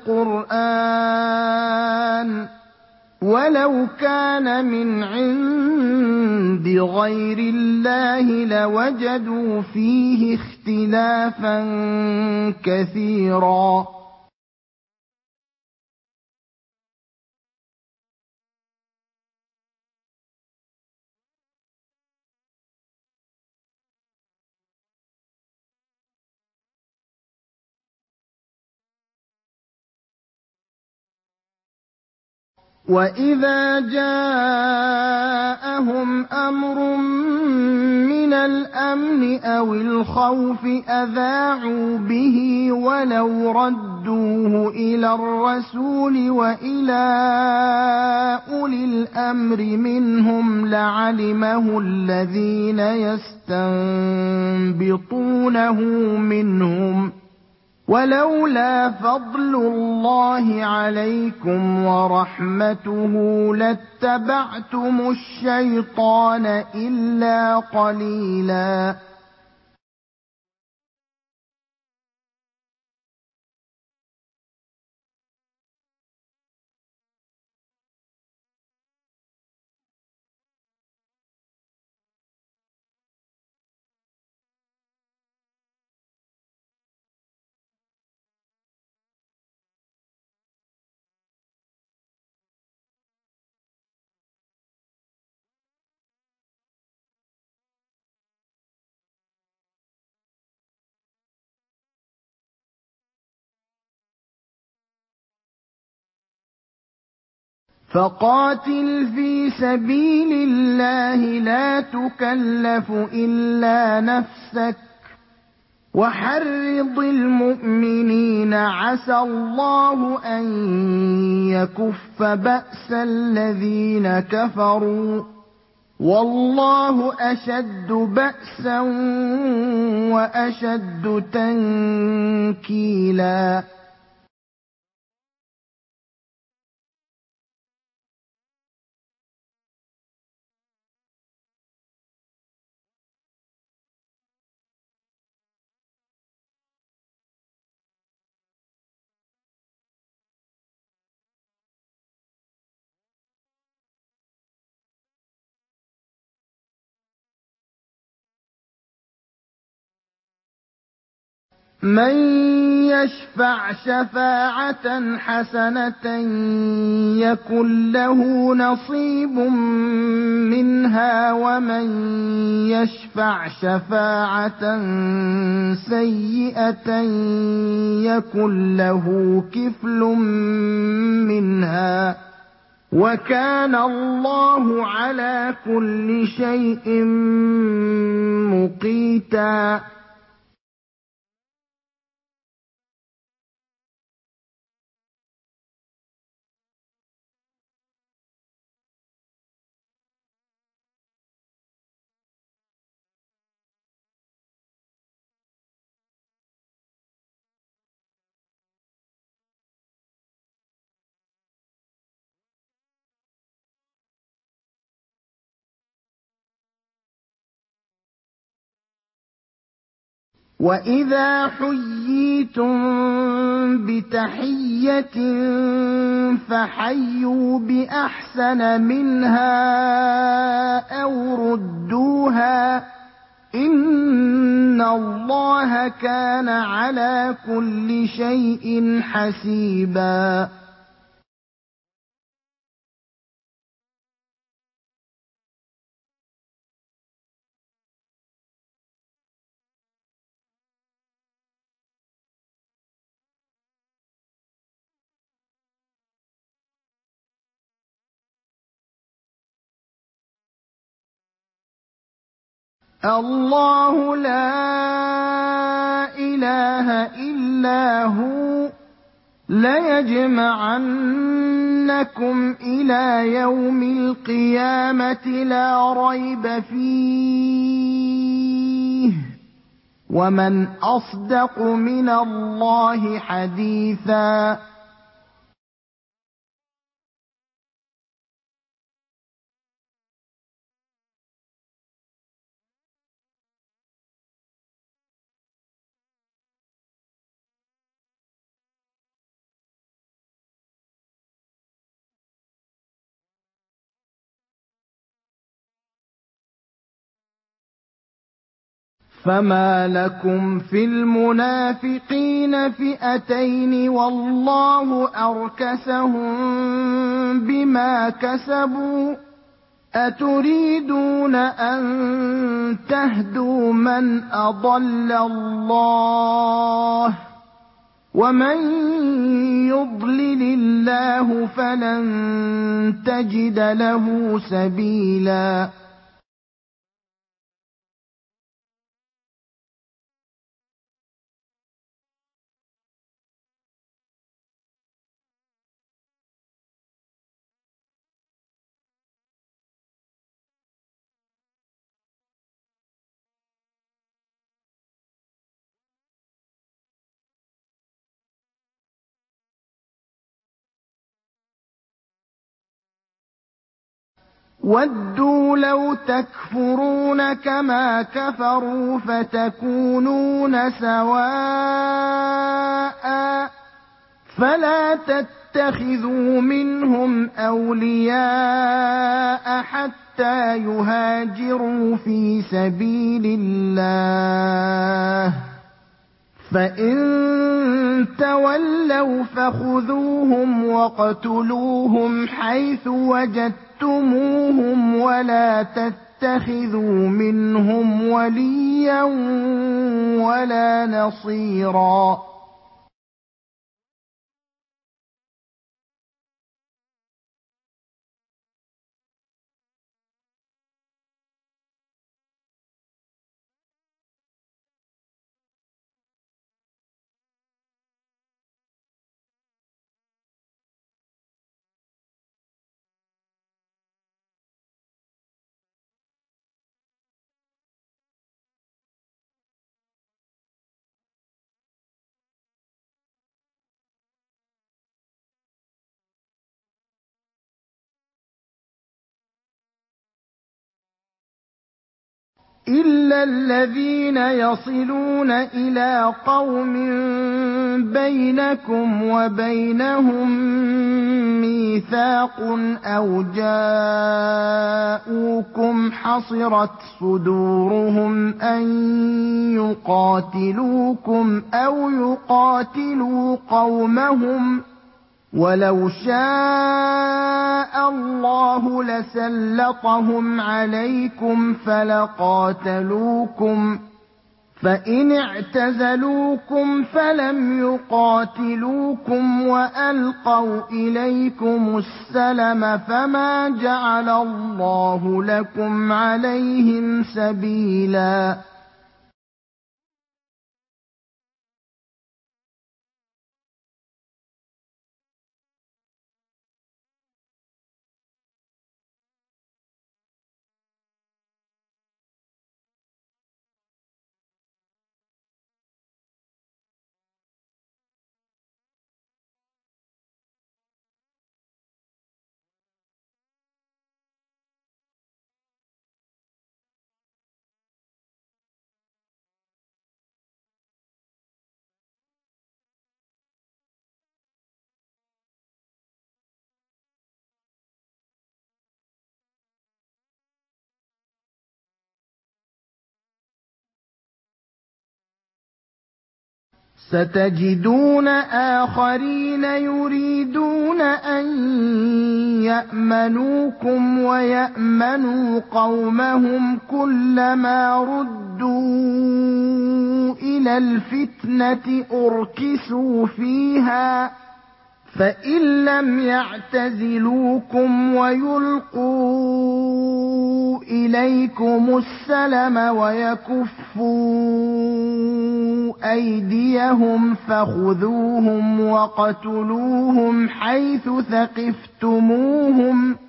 القرآن ولو كان من عند غير الله لوجدوا فيه اختلافا كثيرا. وَإِذَا جَاءَهُمْ أَمْرٌ مِّنَ الْأَمْنِ أَوِ الْخَوْفِ أَذَاعُوا بِهِ وَلَوْ رَدُّوهُ إِلَى الرَّسُولِ وَإِلَىٰ أُولِي الْأَمْرِ مِنْهُمْ لَعَلِمَهُ الَّذِينَ يَسْتَنبِطُونَهُ مِنْهُمْ ۗ وَلَوْلَا فَضْلُ اللَّهِ عَلَيْكُمْ وَرَحْمَتُهُ لَاتَّبَعْتُمُ الشَّيْطَانَ إِلَّا قَلِيلًا. فَقَاتِلْ فِي سَبِيلِ اللَّهِ لَا تُكَلَّفُ إِلَّا نَفْسَكَ ۚ وَحَرِّضِ الْمُؤْمِنِينَ ۖ عَسَى اللَّهُ أَن يَكُفَّ بَأْسَ الَّذِينَ كَفَرُوا ۚ وَاللَّهُ أَشَدُّ بَأْسًا وَأَشَدُّ تَنكِيلًا. مَن يَشْفَعْ شَفَاعَةً حَسَنَةً يَكُن لَّهُ نَصِيبٌ مِّنْهَا وَمَن يَشْفَعْ شَفَاعَةً سَيِّئَةً يَكُن لَّهُ كِفْلٌ مِّنْهَا ۗ وَكَانَ اللَّهُ عَلَىٰ كُلِّ شَيْءٍ مُّقِيتًا. وَإِذَا حُيِّيتُم بِتَحِيَّةٍ فَحَيُّوا بِأَحْسَنَ مِنْهَا أَوْ رُدُّوهَا ۗ إِنَّ اللَّهَ كَانَ عَلَىٰ كُلِّ شَيْءٍ حَسِيبًا. اللَّهُ لَا إِلَٰهَ إِلَّا هُوَ ۚ لَيَجْمَعَنَّكُمْ إِلَىٰ يَوْمِ الْقِيَامَةِ لَا رَيْبَ فِيهِ ۚ وَمَنْ أَصْدَقُ مِنَ اللَّهِ حَدِيثًا. فَمَا لَكُمْ فِي الْمُنَافِقِينَ فِئَتَيْنِ وَاللَّهُ أَرْكَسَهُم بِمَا كَسَبُوا ۚ أَتُرِيدُونَ أَن تَهْدُوا مَنْ أَضَلَّ اللَّهُ ۖ وَمَن يُضْلِلِ اللَّهُ فَلَن تَجِدَ لَهُ سَبِيلًا. وَدُّوا لَوْ تَكْفُرُونَ كَمَا كَفَرُوا فَتَكُونُونَ سَوَاءً ۖ فَلَا تَتَّخِذُوا مِنْهُمْ أَوْلِيَاءَ حَتَّىٰ يُهَاجِرُوا فِي سَبِيلِ اللَّهِ ۚ فَإِن تَوَلَّوْا فَخُذُوهُمْ وَاقْتُلُوهُمْ حَيْثُ وَجَدتُّمُوهُمْ وَلَا تَتَّخِذُوا مِنْهُمْ وَلِيًّا وَلَا نَصِيرًا. إِلَّا الَّذِينَ يَصِلُونَ إِلَىٰ قَوْمٍ بَيْنَكُمْ وَبَيْنَهُم مِّيثَاقٌ أَوْ جَاءُوكُمْ حَصِرَتْ صُدُورُهُمْ أَن يُقَاتِلُوكُمْ أَوْ يُقَاتِلُوا قَوْمَهُمْ ۚ وَلَوْ شَاءَ اللَّهُ لَسَلَّطَهُمْ عَلَيْكُمْ فَلَقَاتَلُوكُمْ ۚ فَإِنِ اعْتَزَلُوكُمْ فَلَمْ يُقَاتِلُوكُمْ وَأَلْقَوْا إِلَيْكُمُ السَّلَمَ فَمَا جَعَلَ اللَّهُ لَكُمْ عَلَيْهِمْ سَبِيلًا. ستجدون آخرين يريدون أن يأمنوكم ويأمنوا قومهم كلما ردوا إلى الفتنة أركسوا فيها فإن لم يعتزلوكم ويلقوا إليكم السلم ويكفوا أيديهم فخذوهم وقتلوهم حيث ثقفتموهم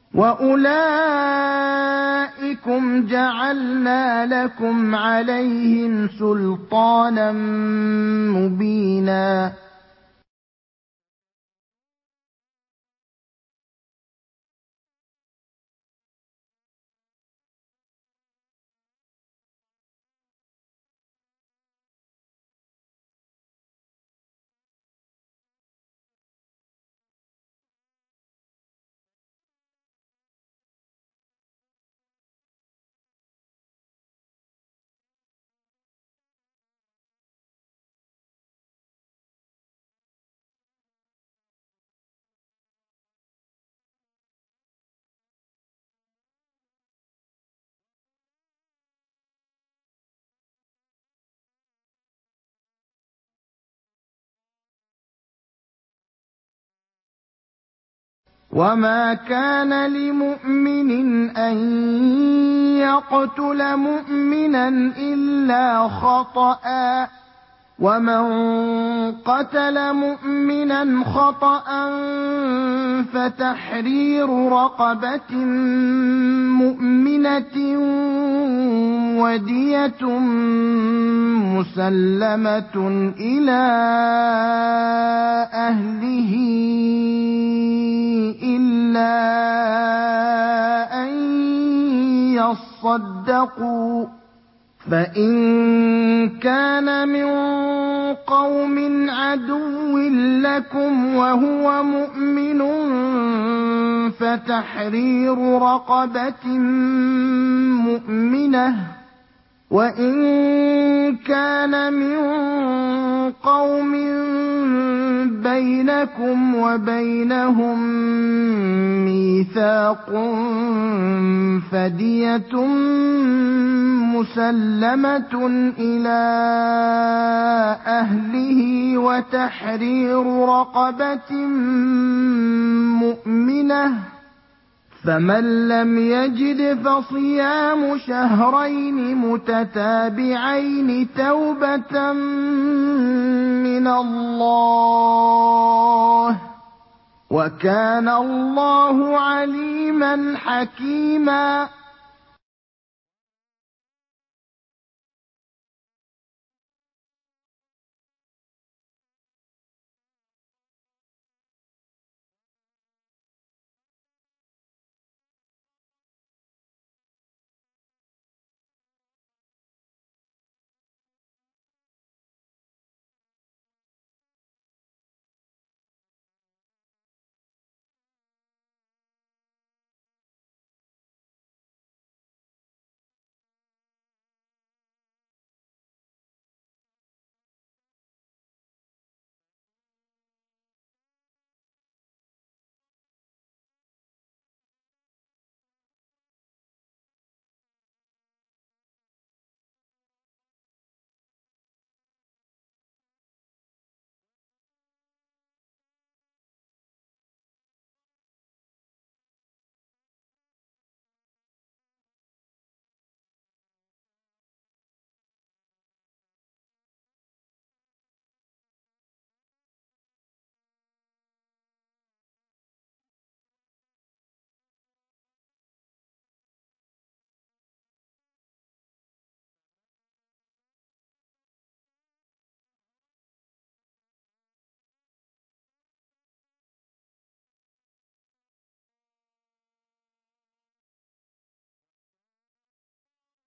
وأولئكم جعلنا لكم عليهم سلطانا مبينا وما كان لمؤمن أن يقتل مؤمنا إلا خطأ ومن قتل مؤمنا خطأ فتحرير رقبة مؤمنة ودية مسلمة إلى أهله إلا أن يصدقوا فإن كان من قوم عدو لكم وهو مؤمن فتحرير رقبة مؤمنة وإن كان من قوم بينكم وبينهم ميثاق فدية مسلمة إلى أهله وتحرير رقبة مؤمنة فمن لم يجد فصيام شهرين متتابعين توبة من الله وكان الله عليما حكيما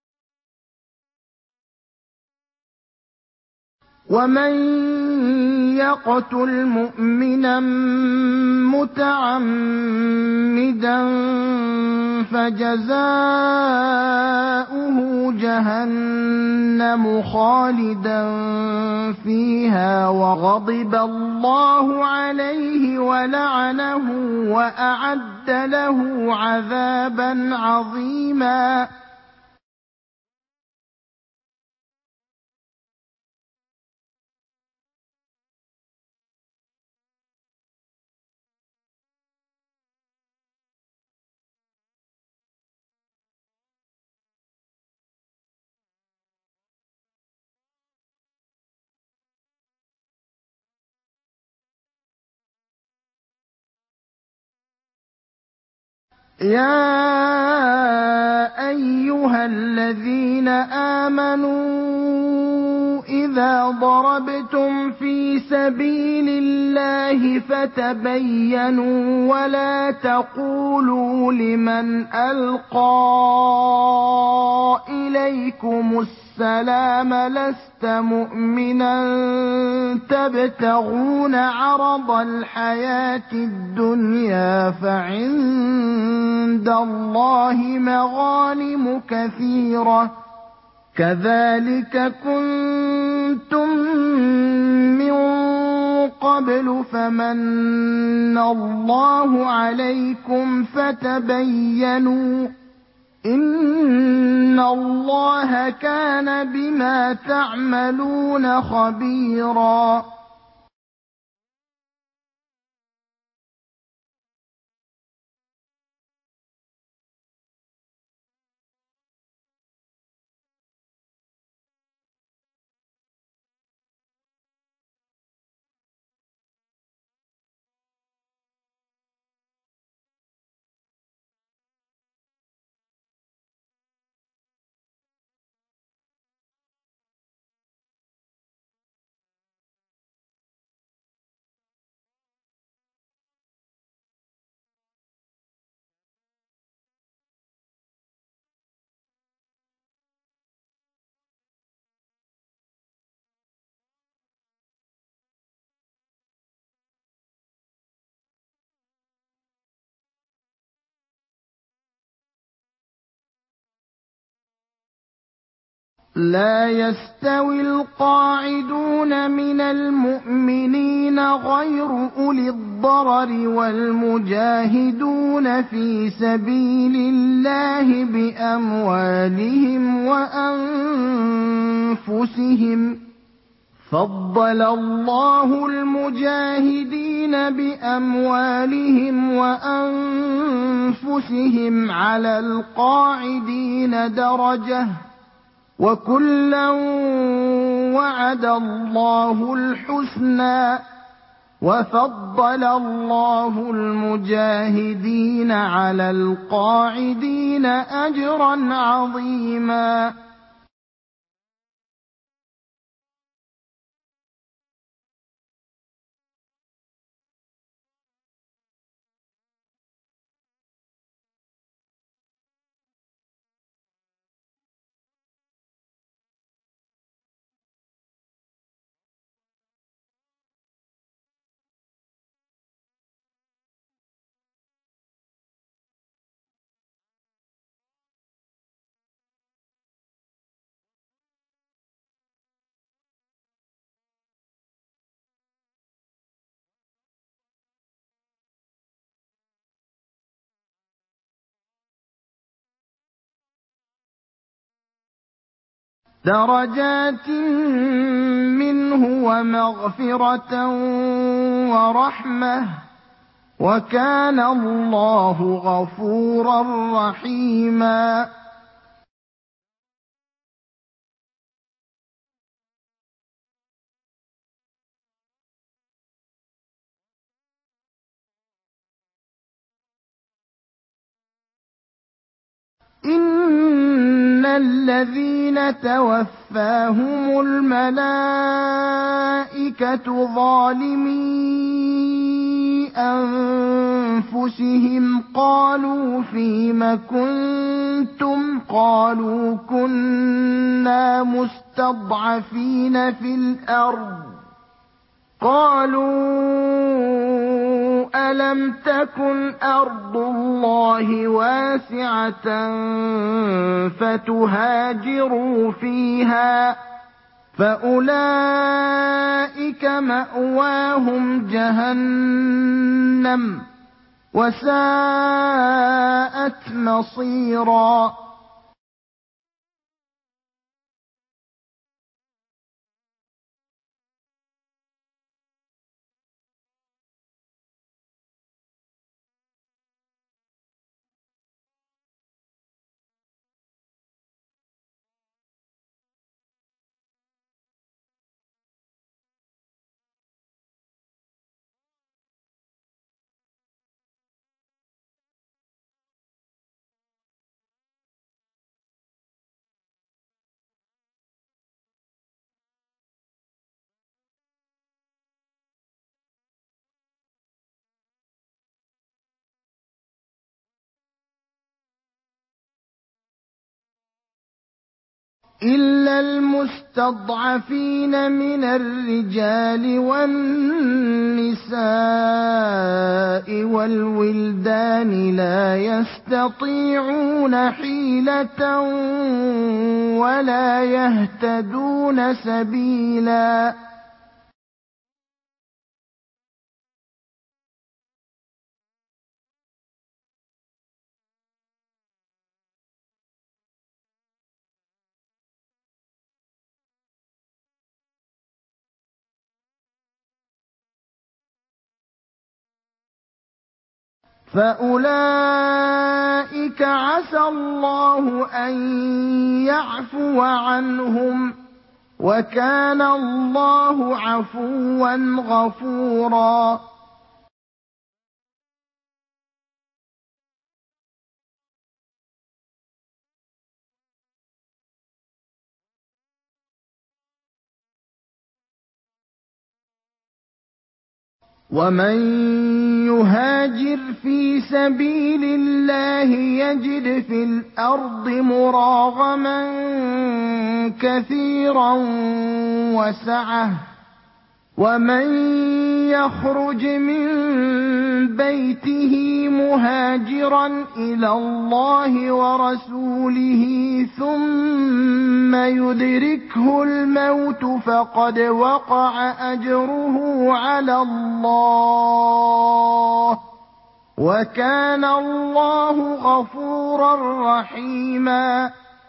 ومن يقتل مؤمنا متعمدا فجزاؤه جهنم خالدا فيها وغضب الله عليه ولعنه وأعد له عذابا عظيما. يا أيها الذين آمنوا إذا ضربتم في سبيل الله فتبينوا ولا تقولوا لمن ألقى إليكم السلام لست مؤمنا تبتغون عرض الحياة الدنيا فعند الله مغانم كثيرة كذلك كنتم من قبل فمن الله عليكم فتبينوا إن الله كان بما تعملون خبيرا. لا يستوي القاعدون من المؤمنين غير أولي الضرر والمجاهدون في سبيل الله بأموالهم وأنفسهم فضل الله المجاهدين بأموالهم وأنفسهم على القاعدين درجة وكلا وعد الله الحسنى وفضل الله المجاهدين على القاعدين أجرا عظيما. درجات منه ومغفرة ورحمة وكان الله غفورا رحيما. إن الذين توفاهم الملائكة ظالمي أنفسهم قالوا فيم كنتم قالوا كنا مستضعفين في الأرض قالوا ألم تكن أرض الله واسعة فتهاجروا فيها فأولئك مأواهم جهنم وساءت مصيرا إلا المستضعفين من الرجال والنساء والولدان لا يستطيعون حيلة ولا يهتدون سبيلا فأولئك عسى الله أن يعفو عنهم وكان الله عفوا غفورا ومن يهاجر في سبيل الله يجد في الأرض مراغما كثيرا وسعة ومن يخرج من بيته مهاجرا إلى الله ورسوله ثم يدركه الموت فقد وقع أجره على الله وكان الله غفورا رحيما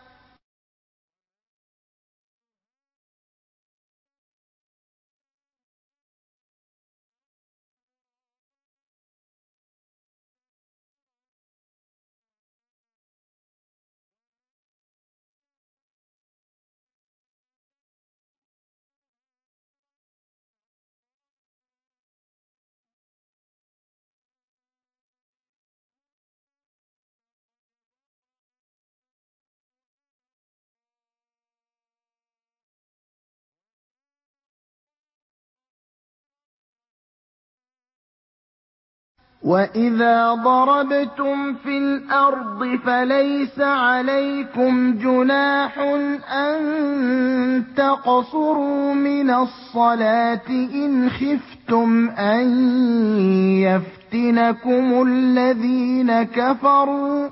وَإِذَا ضَرَبْتُمْ فِي الْأَرْضِ فَلَيْسَ عَلَيْكُمْ جُنَاحٌ أَن تَقْصُرُوا مِنَ الصَّلَاةِ إِنْ خِفْتُمْ أَن يَفْتِنَكُمُ الَّذِينَ كَفَرُوا ۚ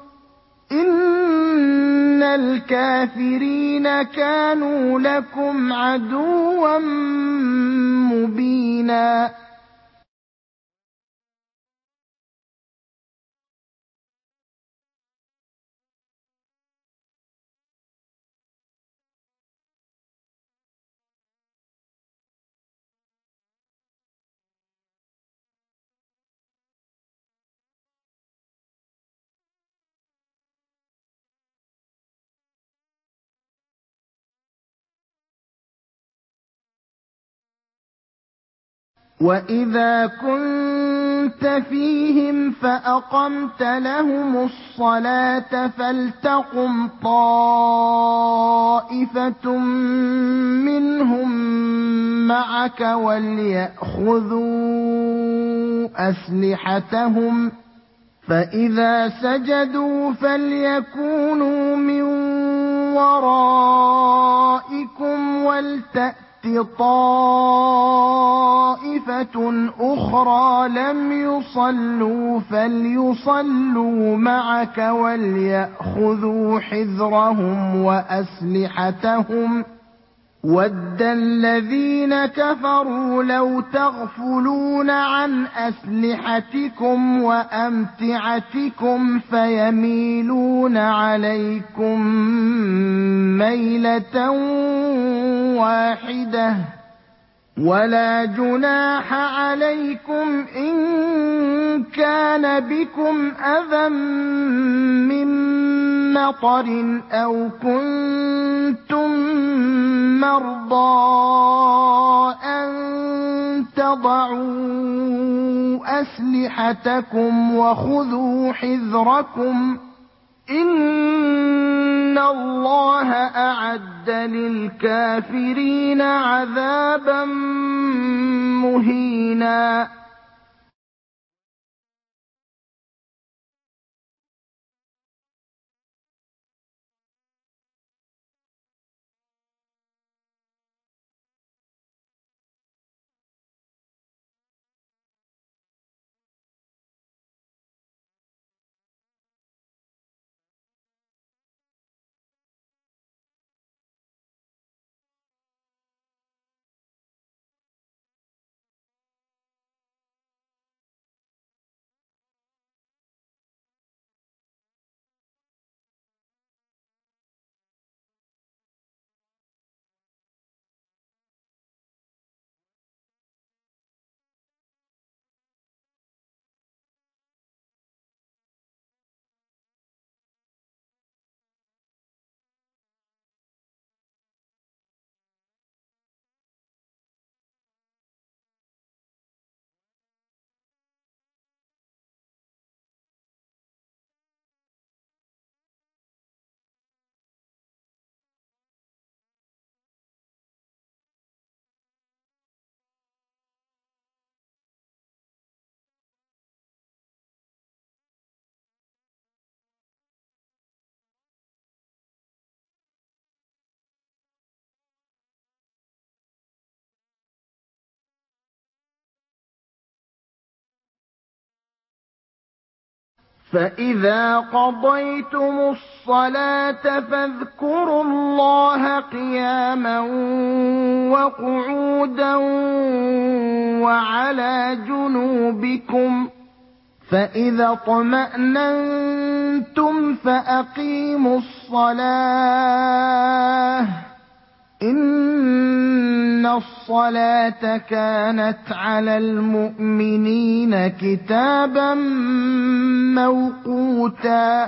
إِنَّ الْكَافِرِينَ كَانُوا لَكُمْ عَدُوًّا مُّبِينًا وَإِذَا كُنتَ فِيهِمْ فَأَقَمْتَ لَهُمُ الصَّلَاةَ فَلْتَقُمْ طَائِفَةٌ مِّنْهُم مَّعَكَ وَلْيَأْخُذُوا أَسْلِحَتَهُمْ ۖ فَإِذَا سَجَدُوا فَلْيَكُونُوا مِن وَرَائِكُمْ وَلْتَأْتِ طائفة أخرى لم يصلوا فليصلوا معك وليأخذوا حذرهم وأسلحتهم وَدَّ الَّذِينَ كَفَرُوا لَوْ تَغْفُلُونَ عَنْ أَسْلِحَتِكُمْ وَأَمْتِعَتِكُمْ فَيَمِيلُونَ عَلَيْكُم مَّيْلَةً وَاحِدَةً وَلَا جُنَاحَ عَلَيْكُمْ إِن كَانَ بِكُمْ أَذًى مِّن مَّطَرٍ أَوْ كُنتُم مَّرْضَىٰ أَن تَضَعُوا أَسْلِحَتَكُمْ وَخُذُوا حِذْرَكُمْ ۗ إِنَّ اللَّهَ أَعَدَّ لِلْكَافِرِينَ عَذَابًا مُّهِينًا. فَإِذَا قَضَيْتُمُ الصَّلَاةَ فاذكروا اللَّهَ قِيَامًا وَقُعُودًا وَعَلَىٰ جُنُوبِكُمْ ۚ فَإِذَا اطْمَأْنَنتُمْ فَأَقِيمُوا الصَّلَاةَ ۚ إِنَّ الصَّلَاةَ كَانَتْ عَلَى الْمُؤْمِنِينَ كِتَابًا مَّوْقُوتًا.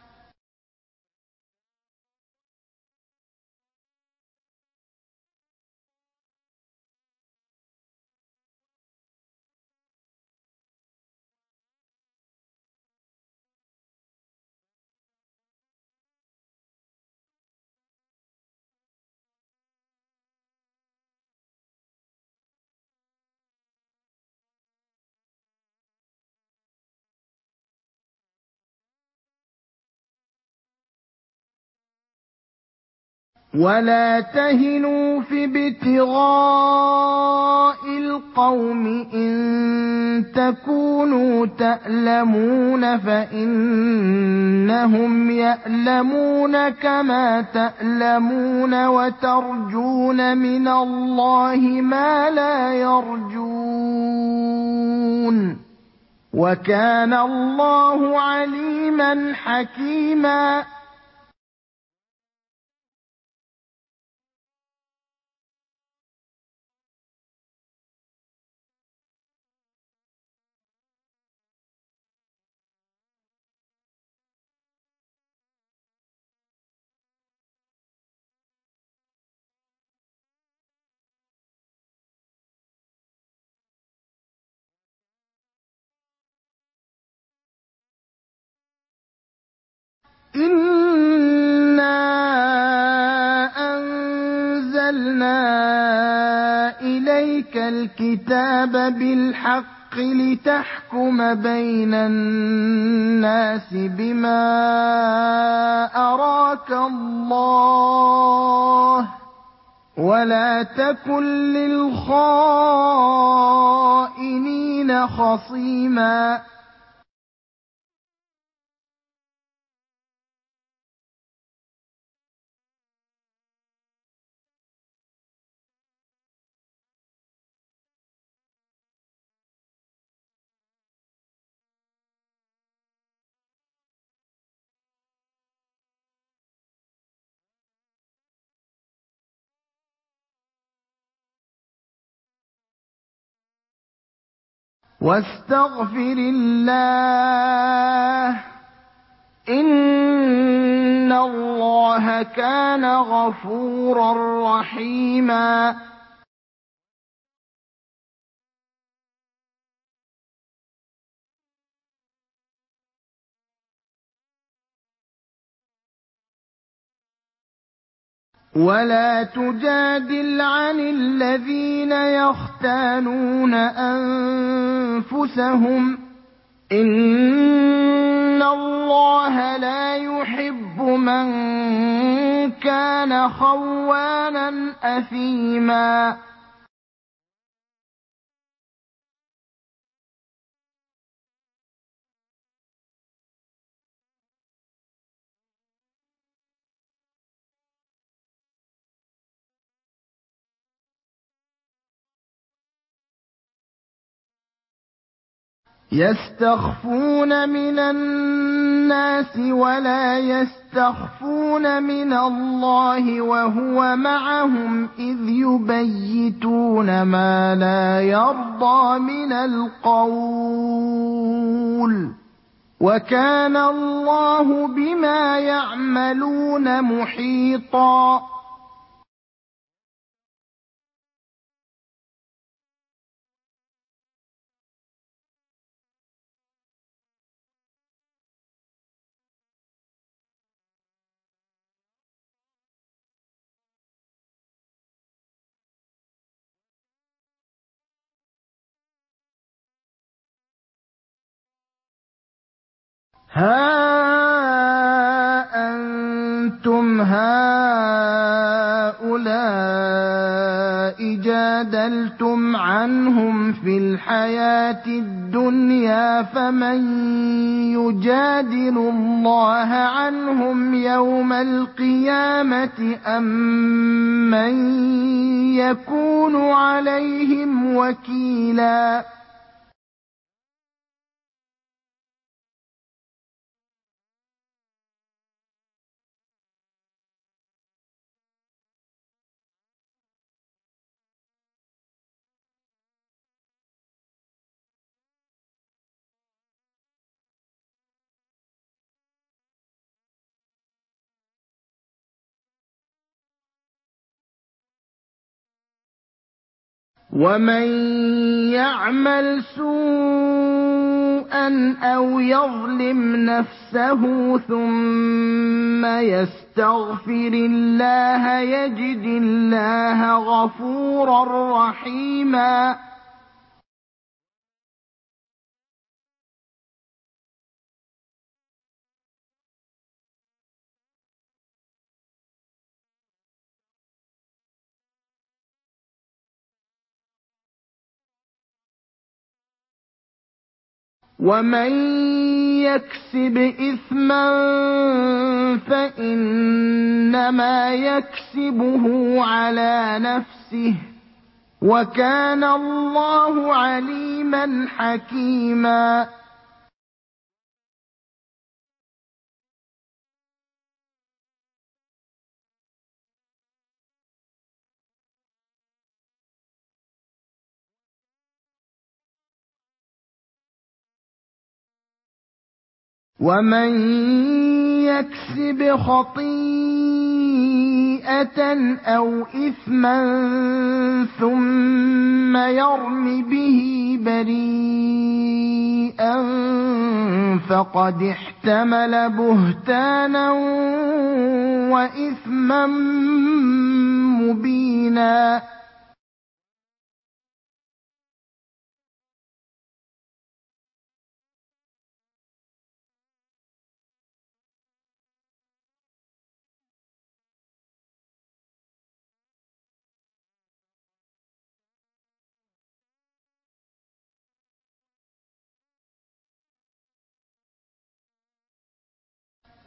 وَلَا تَهِنُوا فِي ابْتِغَاءِ الْقَوْمِ إِن تَكُونُوا تَأْلَمُونَ فَإِنَّهُمْ يَأْلَمُونَ كَمَا تَأْلَمُونَ وَتَرْجُونَ مِنَ اللَّهِ مَا لَا يَرْجُونَ ۗ وَكَانَ اللَّهُ عَلِيمًا حَكِيمًا. إِنَّا أَنزَلْنَا إِلَيْكَ الْكِتَابَ بِالْحَقِّ لِتَحْكُمَ بَيْنَ النَّاسِ بِمَا أَرَاكَ اللَّهُ ۚ ولا تكن للخائنين خصيما واستغفر الله إن الله كان غفورا رحيما ولا تجادل عن الذين يختانون أنفسهم إن الله لا يحب من كان خوانا أثيما يستخفون من الناس ولا يستخفون من الله وهو معهم إذ يبيتون ما لا يرضى من القول وكان الله بما يعملون محيطا ها أنتم هؤلاء جادلتم عنهم في الحياة الدنيا فمن يجادل الله عنهم يوم القيامة أم من يكون عليهم وكيلا ومن يعمل سوءا أو يظلم نفسه ثم يستغفر الله يجد الله غفورا رحيما ومن يكسب إثما فإنما يكسبه على نفسه وكان الله عليما حكيما ومن يكسب خطيئة أو إثما ثم يرم به بريئا فقد احتمل بهتانا وإثما مبينا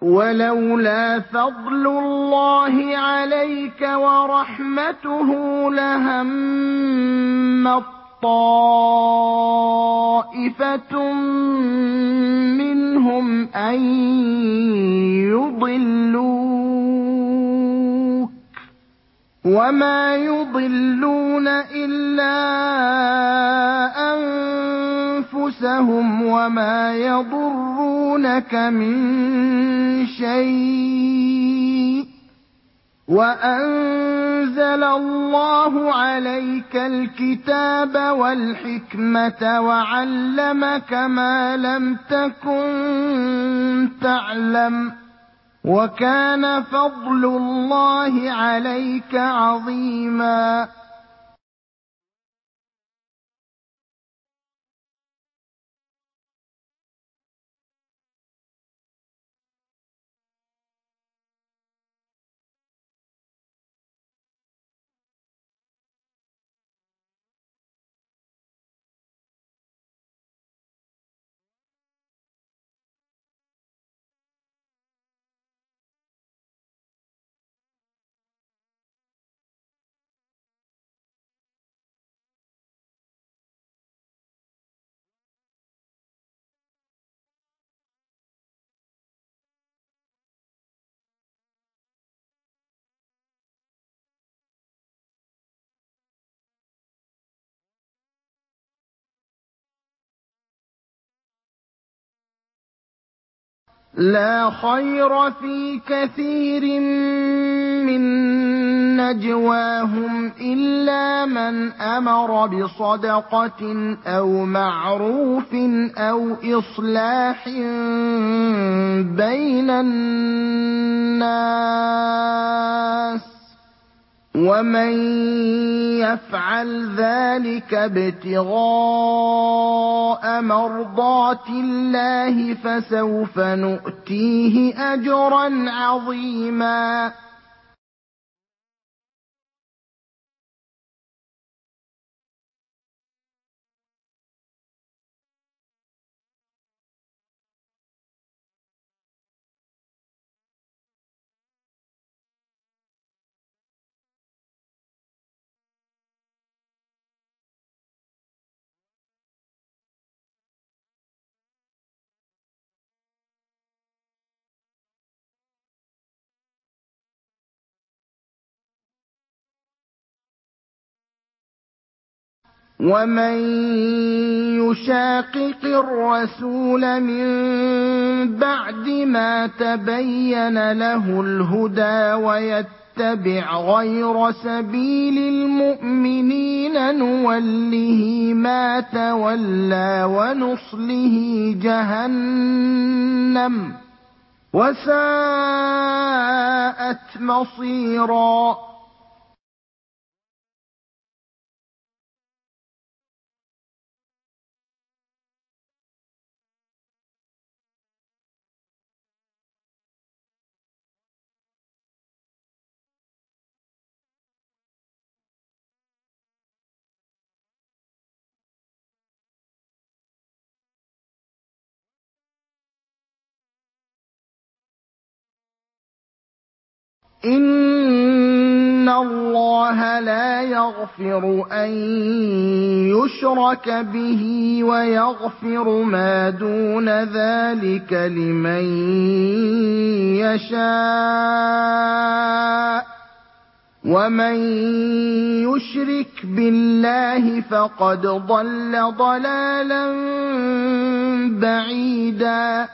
ولولا فضل الله عليك ورحمته لهمت طائفة منهم أن يضلوك وما يضلون إلا أنفسهم وما يضرونك من شيء وأنزل الله عليك الكتاب والحكمة وعلمك ما لم تكن تعلم وكان فضل الله عليك عظيما لا خير في كثير من نجواهم إلا من أمر بصدقة أو معروف أو إصلاح بين الناس ومن يفعل ذلك ابتغاء مرضات الله فسوف نؤتيه أجرا عظيما ومن يشاقق الرسول من بعد ما تبين له الهدى ويتبع غير سبيل المؤمنين نوله ما تولى ونصله جهنم وساءت مصيرا إن الله لا يغفر أن يشرك به ويغفر ما دون ذلك لمن يشاء ومن يشرك بالله فقد ضل ضلالا بعيدا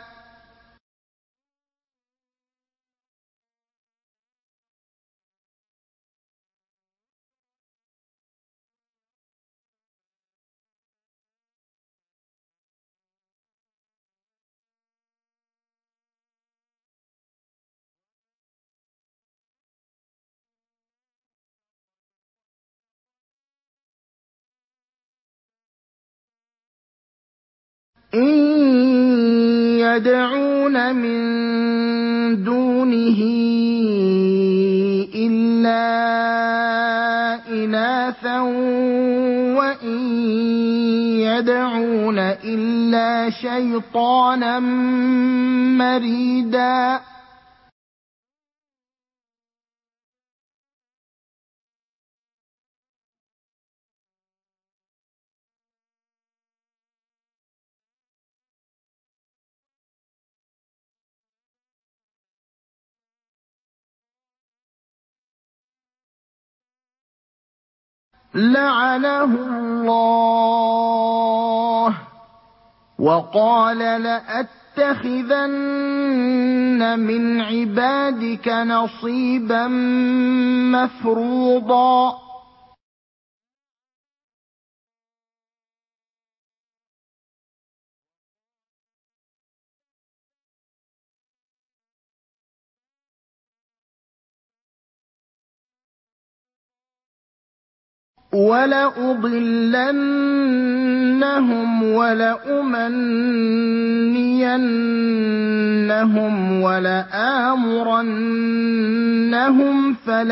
إن يدعون من دونه إلا إناثا وإن يدعون إلا شيطانا مريدا لعنه الله وقال لأتخذن من عبادك نصيبا مفروضا وَلَأُضِلَّنَّهُمْ وَلَأُمَنِّيَنَّهُمْ وَلَآمُرَنَّهُمْ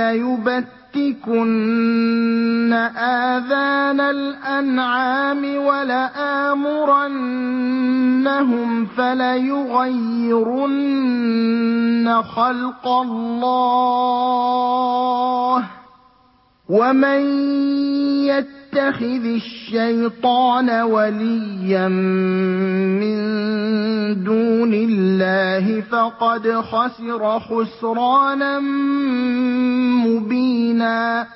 فَلَيُبَتِّكُنَّ آذَانَ الْأَنْعَامِ وَلَآمُرَنَّهُمْ فَلَيُغَيِّرُنَّ خَلْقَ اللَّهِ ۚ وَمَن يَتَّخِذِ الشَّيْطَانَ وَلِيًّا مِّن دُونِ اللَّهِ فَقَدْ خَسِرَ خُسْرَانًا مُّبِينًا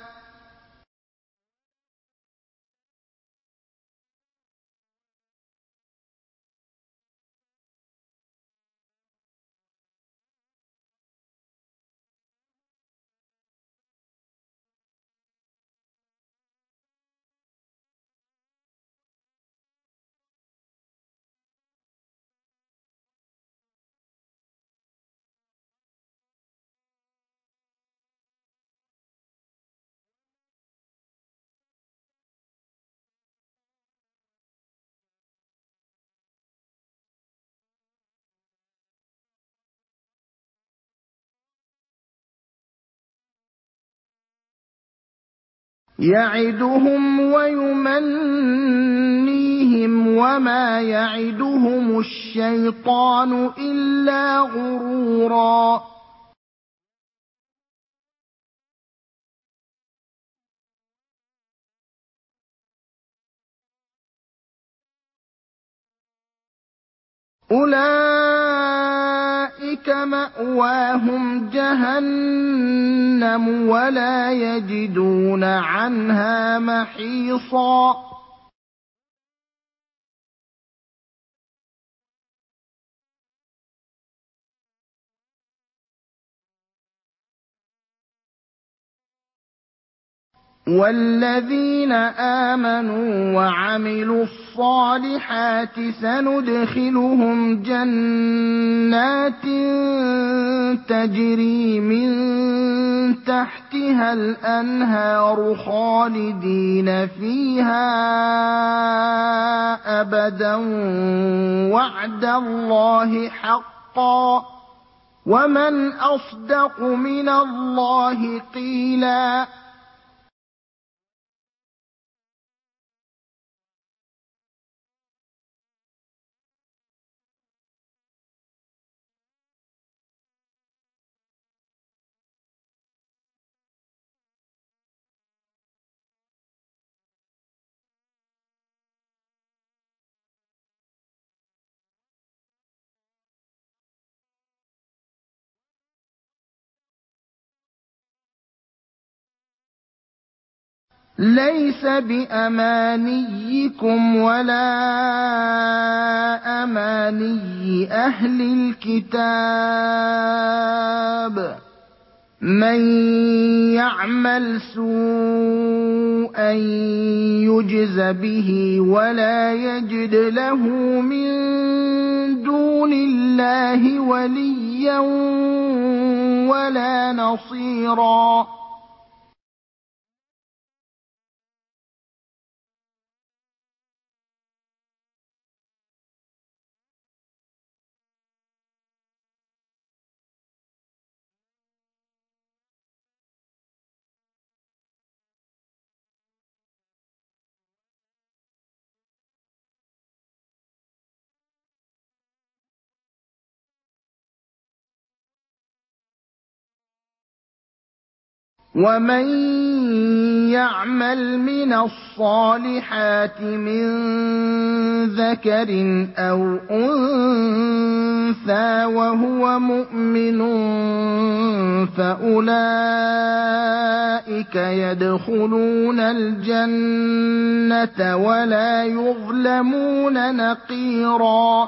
يَعِدُهُمْ وَيُمَنِّيهِمْ وَمَا يَعِدُهُمُ الشَّيْطَانُ إِلَّا غُرُورًا أُولَٰئِكَ مَأْوَاهُمْ جَهَنَّمُ وَلَا يَجِدُونَ عَنْهَا مَحِيصًا وَالَّذِينَ آمَنُوا وَعَمِلُوا الصَّالِحَاتِ سَنُدْخِلُهُمْ جَنَّاتٍ تَجْرِي مِن تَحْتِهَا الْأَنْهَارُ خَالِدِينَ فِيهَا أَبَدًا ۖ وَعْدَ اللَّهِ حَقًّا ۚ وَمَنْ أَصْدَقُ مِنَ اللَّهِ قِيلًا لَّيْسَ بِأَمَانِيِّكُمْ وَلَا أَمَانِيِّ أَهْلِ الْكِتَابِ ۗ مَن يَعْمَلْ سُوءًا يُجْزَ بِهِ وَلَا يَجِدْ لَهُ مِن دُونِ اللَّهِ وَلِيًّا وَلَا نَصِيرًا وَمَن يعمل من الصالحات من ذكر أو أنثى وهو مؤمن فأولئك يدخلون الجنة ولا يظلمون نقيرا.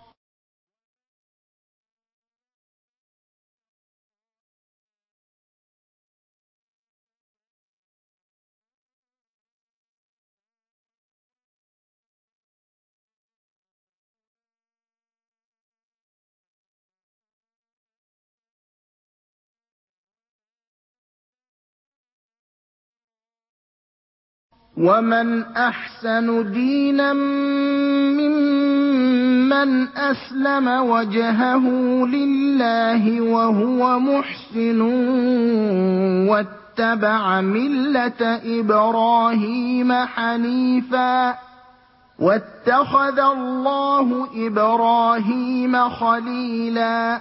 ومن أحسن دينا ممن أسلم وجهه لله وهو محسن واتبع ملة إبراهيم حنيفا واتخذ الله إبراهيم خليلا.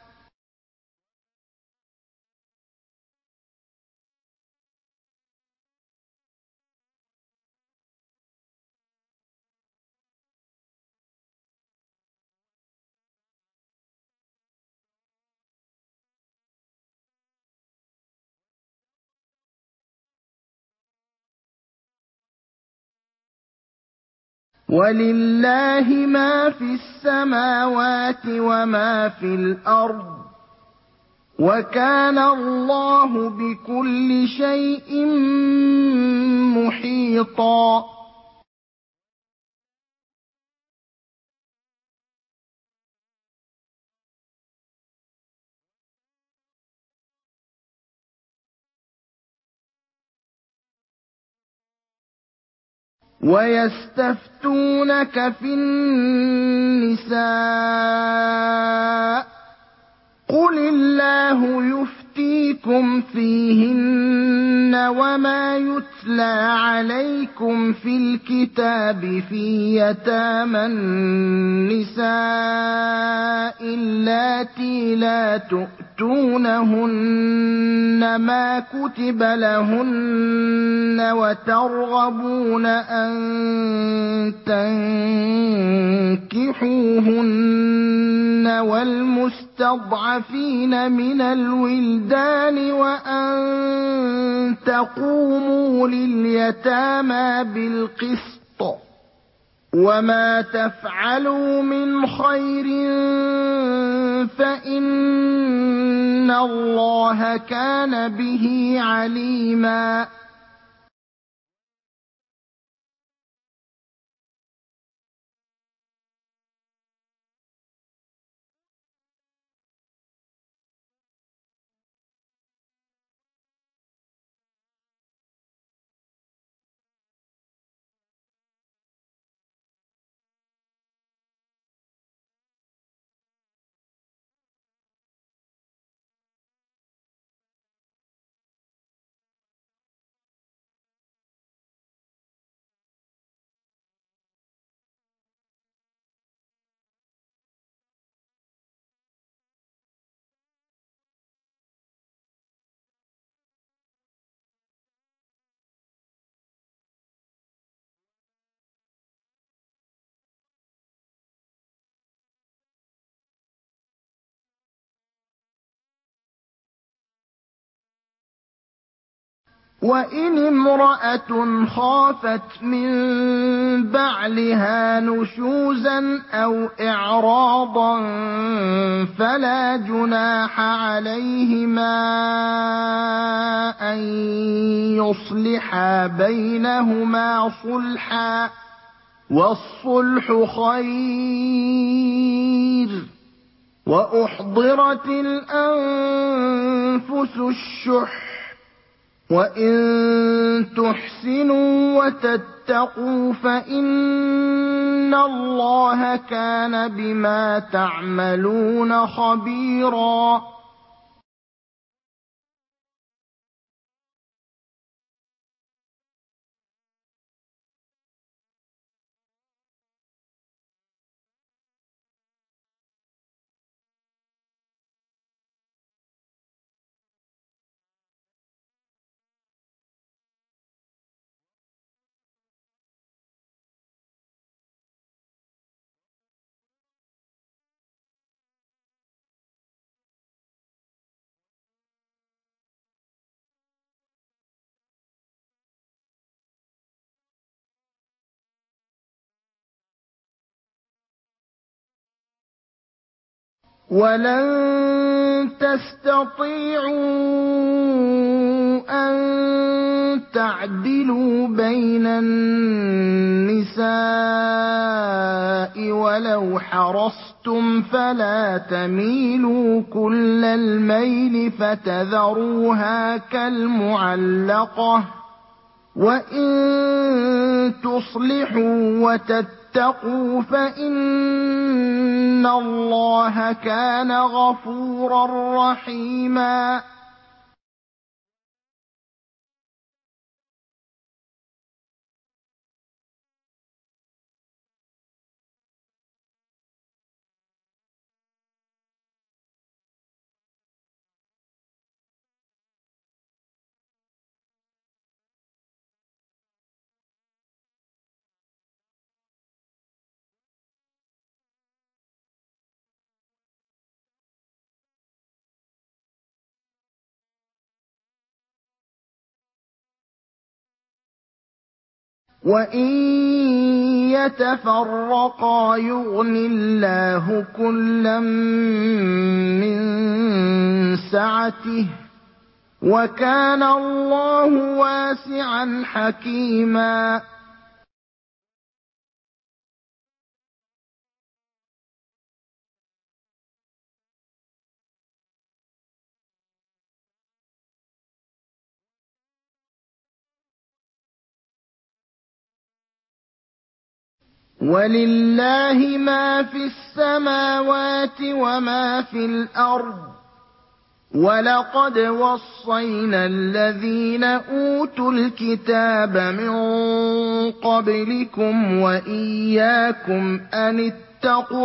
ولله ما في السماوات وما في الأرض وكان الله بكل شيء محيطا. ويستفتونك في النساء قل الله يفتيكم فيهن وما يتلى عليكم في الكتاب في يتامى النساء اللاتي لا تؤتونهن ما كتب لهن وترغبون أن تنكحوهن والمستضعفين من الولدان وأن تقوموا لليتامى بالقسط وما تفعلوا من خير فإن الله كان به عليما. وإن امرأة خافت من بعلها نشوزا أو إعراضا فلا جناح عليهما أن يصلحا بينهما صلحا والصلح خير. وأحضرت الأنفس الشح وإن تحسنوا وتتقوا فإن الله كان بما تعملون خبيرا. ولن تستطيعوا أن تعدلوا بين النساء ولو حرصتم فلا تميلوا كل الميل فتذروها كالمعلقة وإن تصلحوا وتتقوا فإن الله كان غفورا رحيما وإن يتفرقا يغن الله كلا من سعته وكان الله واسعا حكيما ولله ما في السماوات وما في الأرض ولقد وصينا الذين أوتوا الكتاب من قبلكم وإياكم أن اتقوا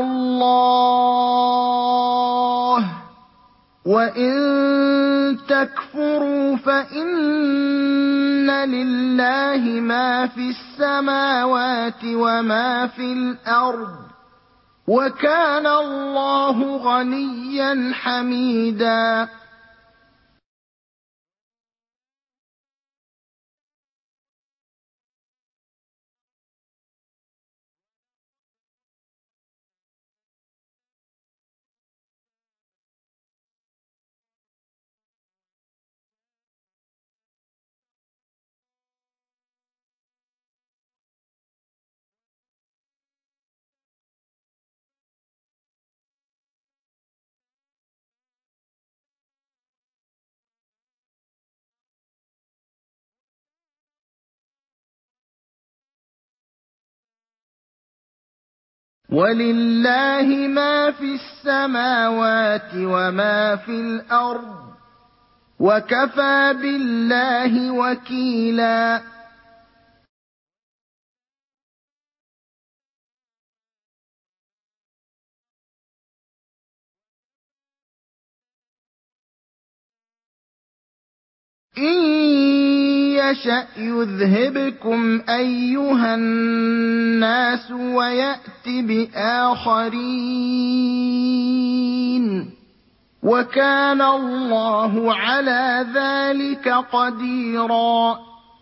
الله وإن تكفروا فإن لله ما في السماوات وما في الأرض وكان الله غنيا حميدا ولله ما في السماوات وما في الأرض وكفى بالله وكيلا إن يشأ يذهبكم أيها الناس ويأت بآخرين وكان الله على ذلك قديرا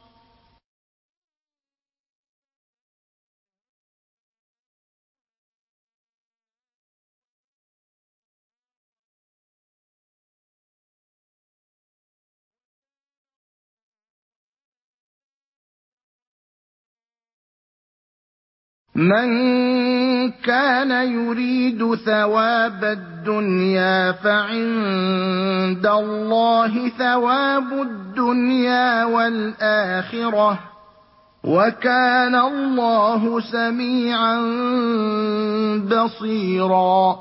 من كان يريد ثواب الدنيا فعند الله ثواب الدنيا والآخرة وكان الله سميعا بصيرا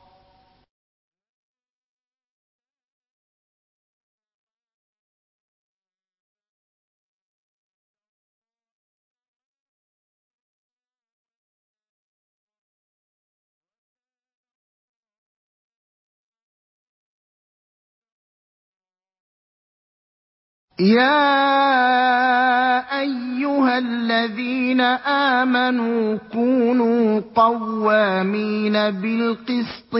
يا أيها الذين آمنوا كونوا قوامين بالقسط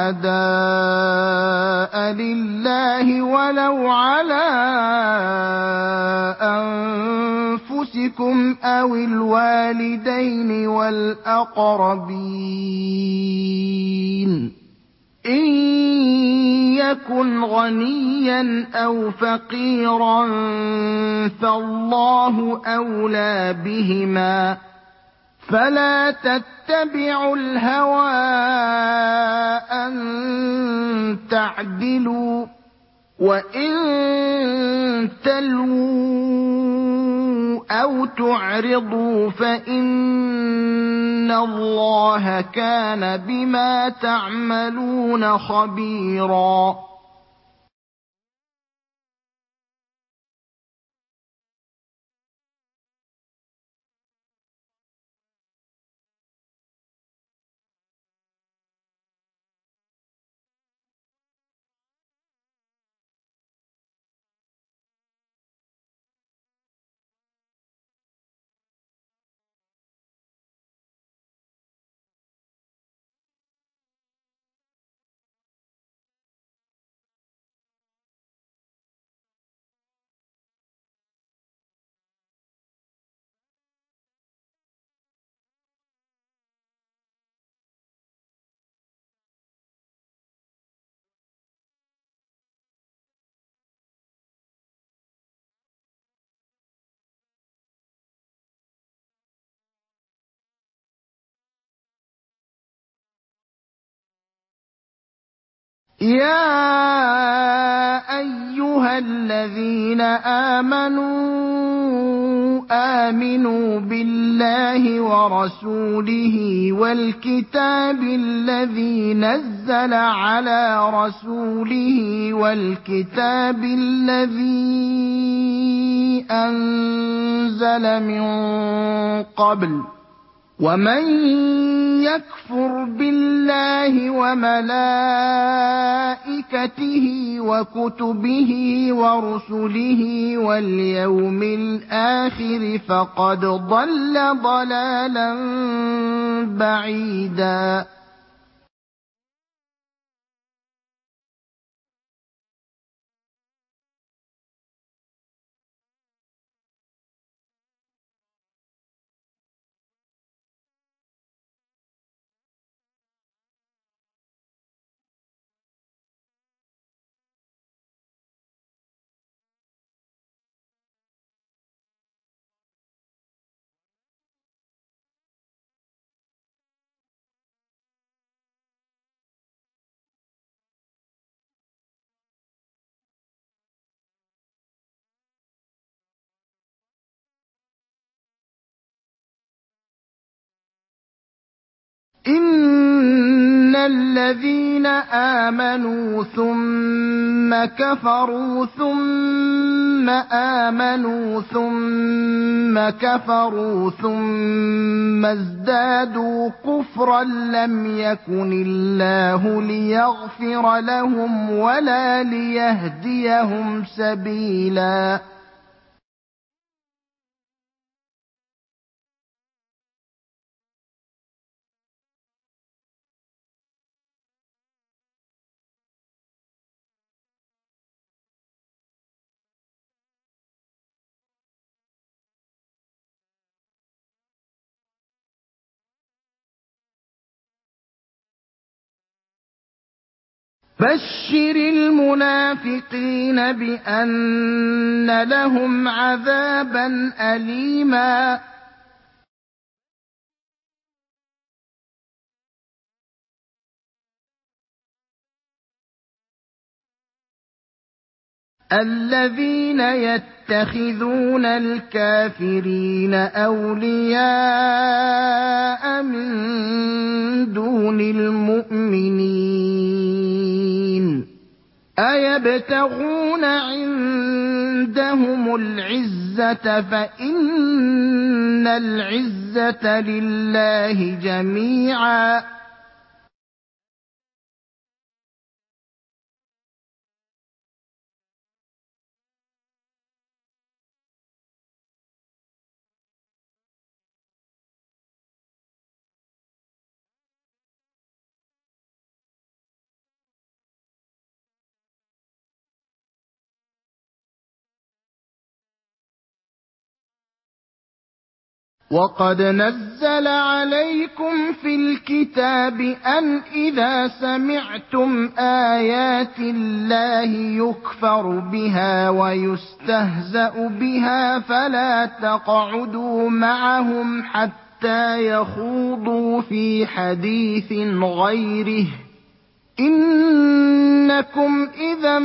شهداء لله ولو على أنفسكم أو الوالدين والأقربين إن يكن غنيا أو فقيرا فالله أولى بهما فلا تتبعوا الهوى أن تعدلوا وإن تلووا أو تعرضوا فإن الله كان بما تعملون خبيرا يا أيها الذين آمنوا بالله ورسوله والكتاب الذي نزل على رسوله والكتاب الذي أنزل من قبل ومن يكفر بالله وملائكته وكتبه ورسله واليوم الآخر فقد ضل ضلالا بعيدا إن الذين آمنوا ثم كفروا ثم آمنوا ثم كفروا ثم ازدادوا كفرا لم يكن الله ليغفر لهم ولا ليهديهم سبيلا بشر المنافقين بأن لهم عذابا أليما الذين يتخذون الكافرين أولياء من دون المؤمنين أيبتغون عندهم العزة فإن العزة لله جميعا وقد نزل عليكم في الكتاب أن إذا سمعتم آيات الله يكفر بها ويستهزأ بها فلا تقعدوا معهم حتى يخوضوا في حديث غيره إنكم إذا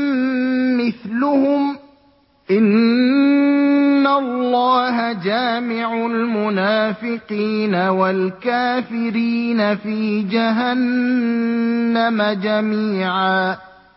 مثلهم إن الله جامع المنافقين والكافرين في جهنم جميعا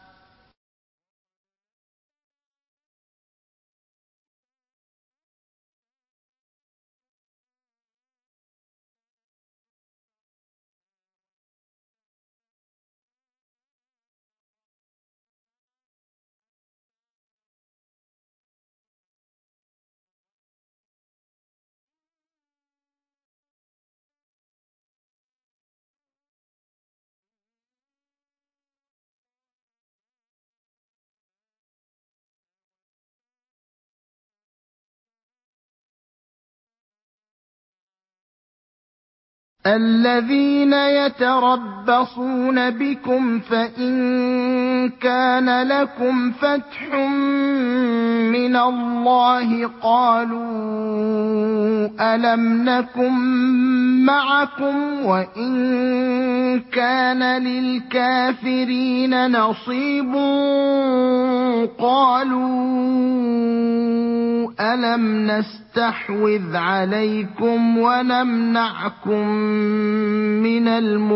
الذين يتربصون بكم فإن كان لكم فتح من الله قالوا ألم نكن معكم وإن كان للكافرين نصيب قالوا ألم نستحوذ عليكم ونمنعكم من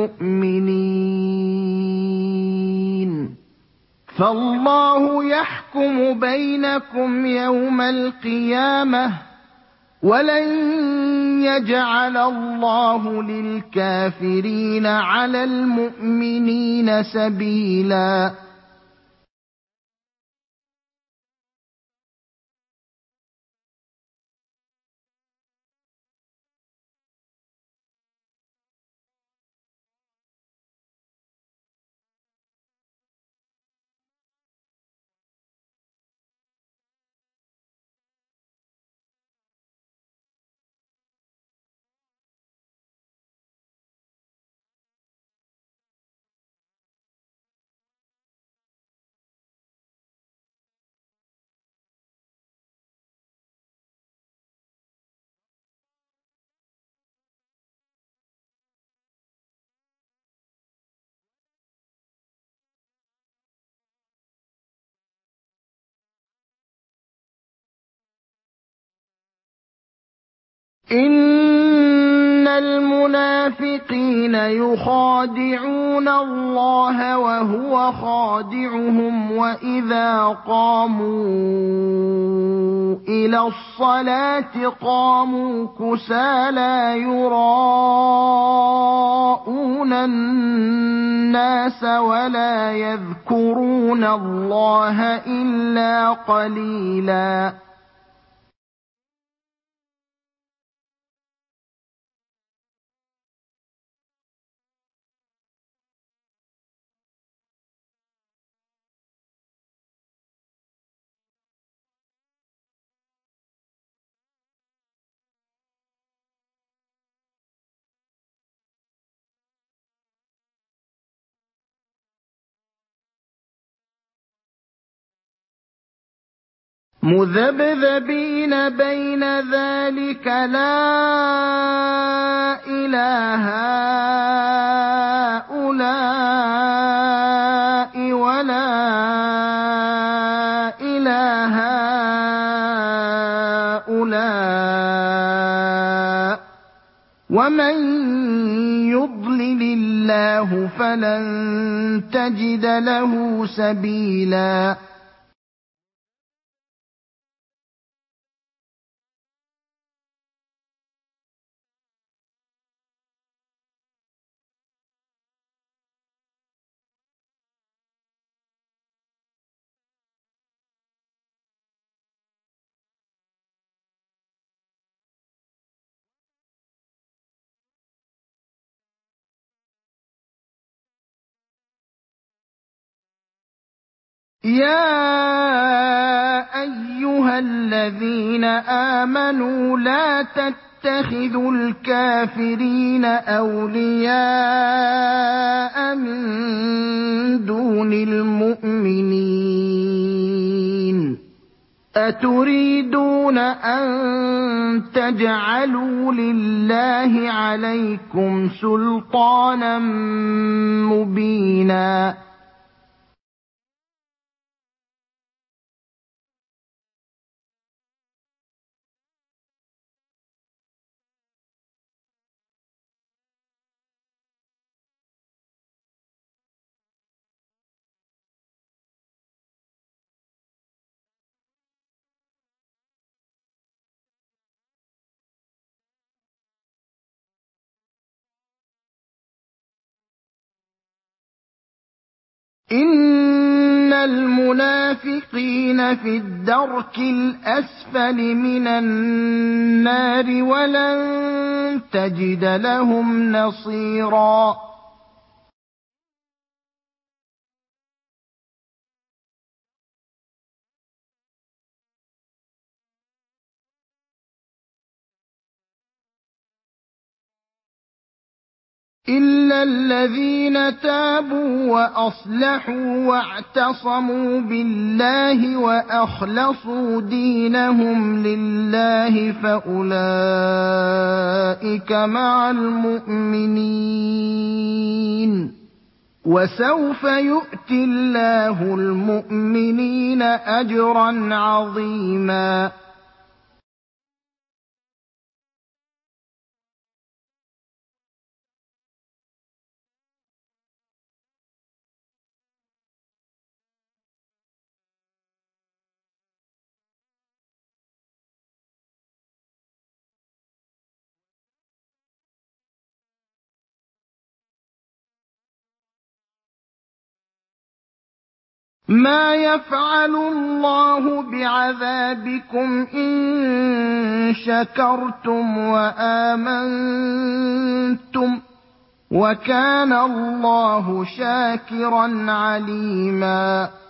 المؤمنين فالله يحكم بينكم يوم القيامة ولن يجعل الله للكافرين على المؤمنين سبيلا إن المنافقين يخادعون الله وهو خادعهم وإذا قاموا إلى الصلاة قاموا كسالى يراءون الناس ولا يذكرون الله إلا قليلا مذبذبين بين ذلك لا إله هؤلاء ولا إله هؤلاء ومن يضلل الله فلن تجد له سبيلا يا أيها الذين آمنوا لا تتبعوا تتخذوا الكافرين أولياء من دون المؤمنين أتريدون أن تجعلوا لله عليكم سلطانا مبينا إن المنافقين في الدرك الأسفل من النار ولن تجد لهم نصيرا إلا الذين تابوا وأصلحوا واعتصموا بالله وأخلصوا دينهم لله فأولئك مع المؤمنين وسوف يؤتي الله المؤمنين أجرا عظيما ما يفعل الله بعذابكم إن شكرتم وآمنتم وكان الله شاكرا عليما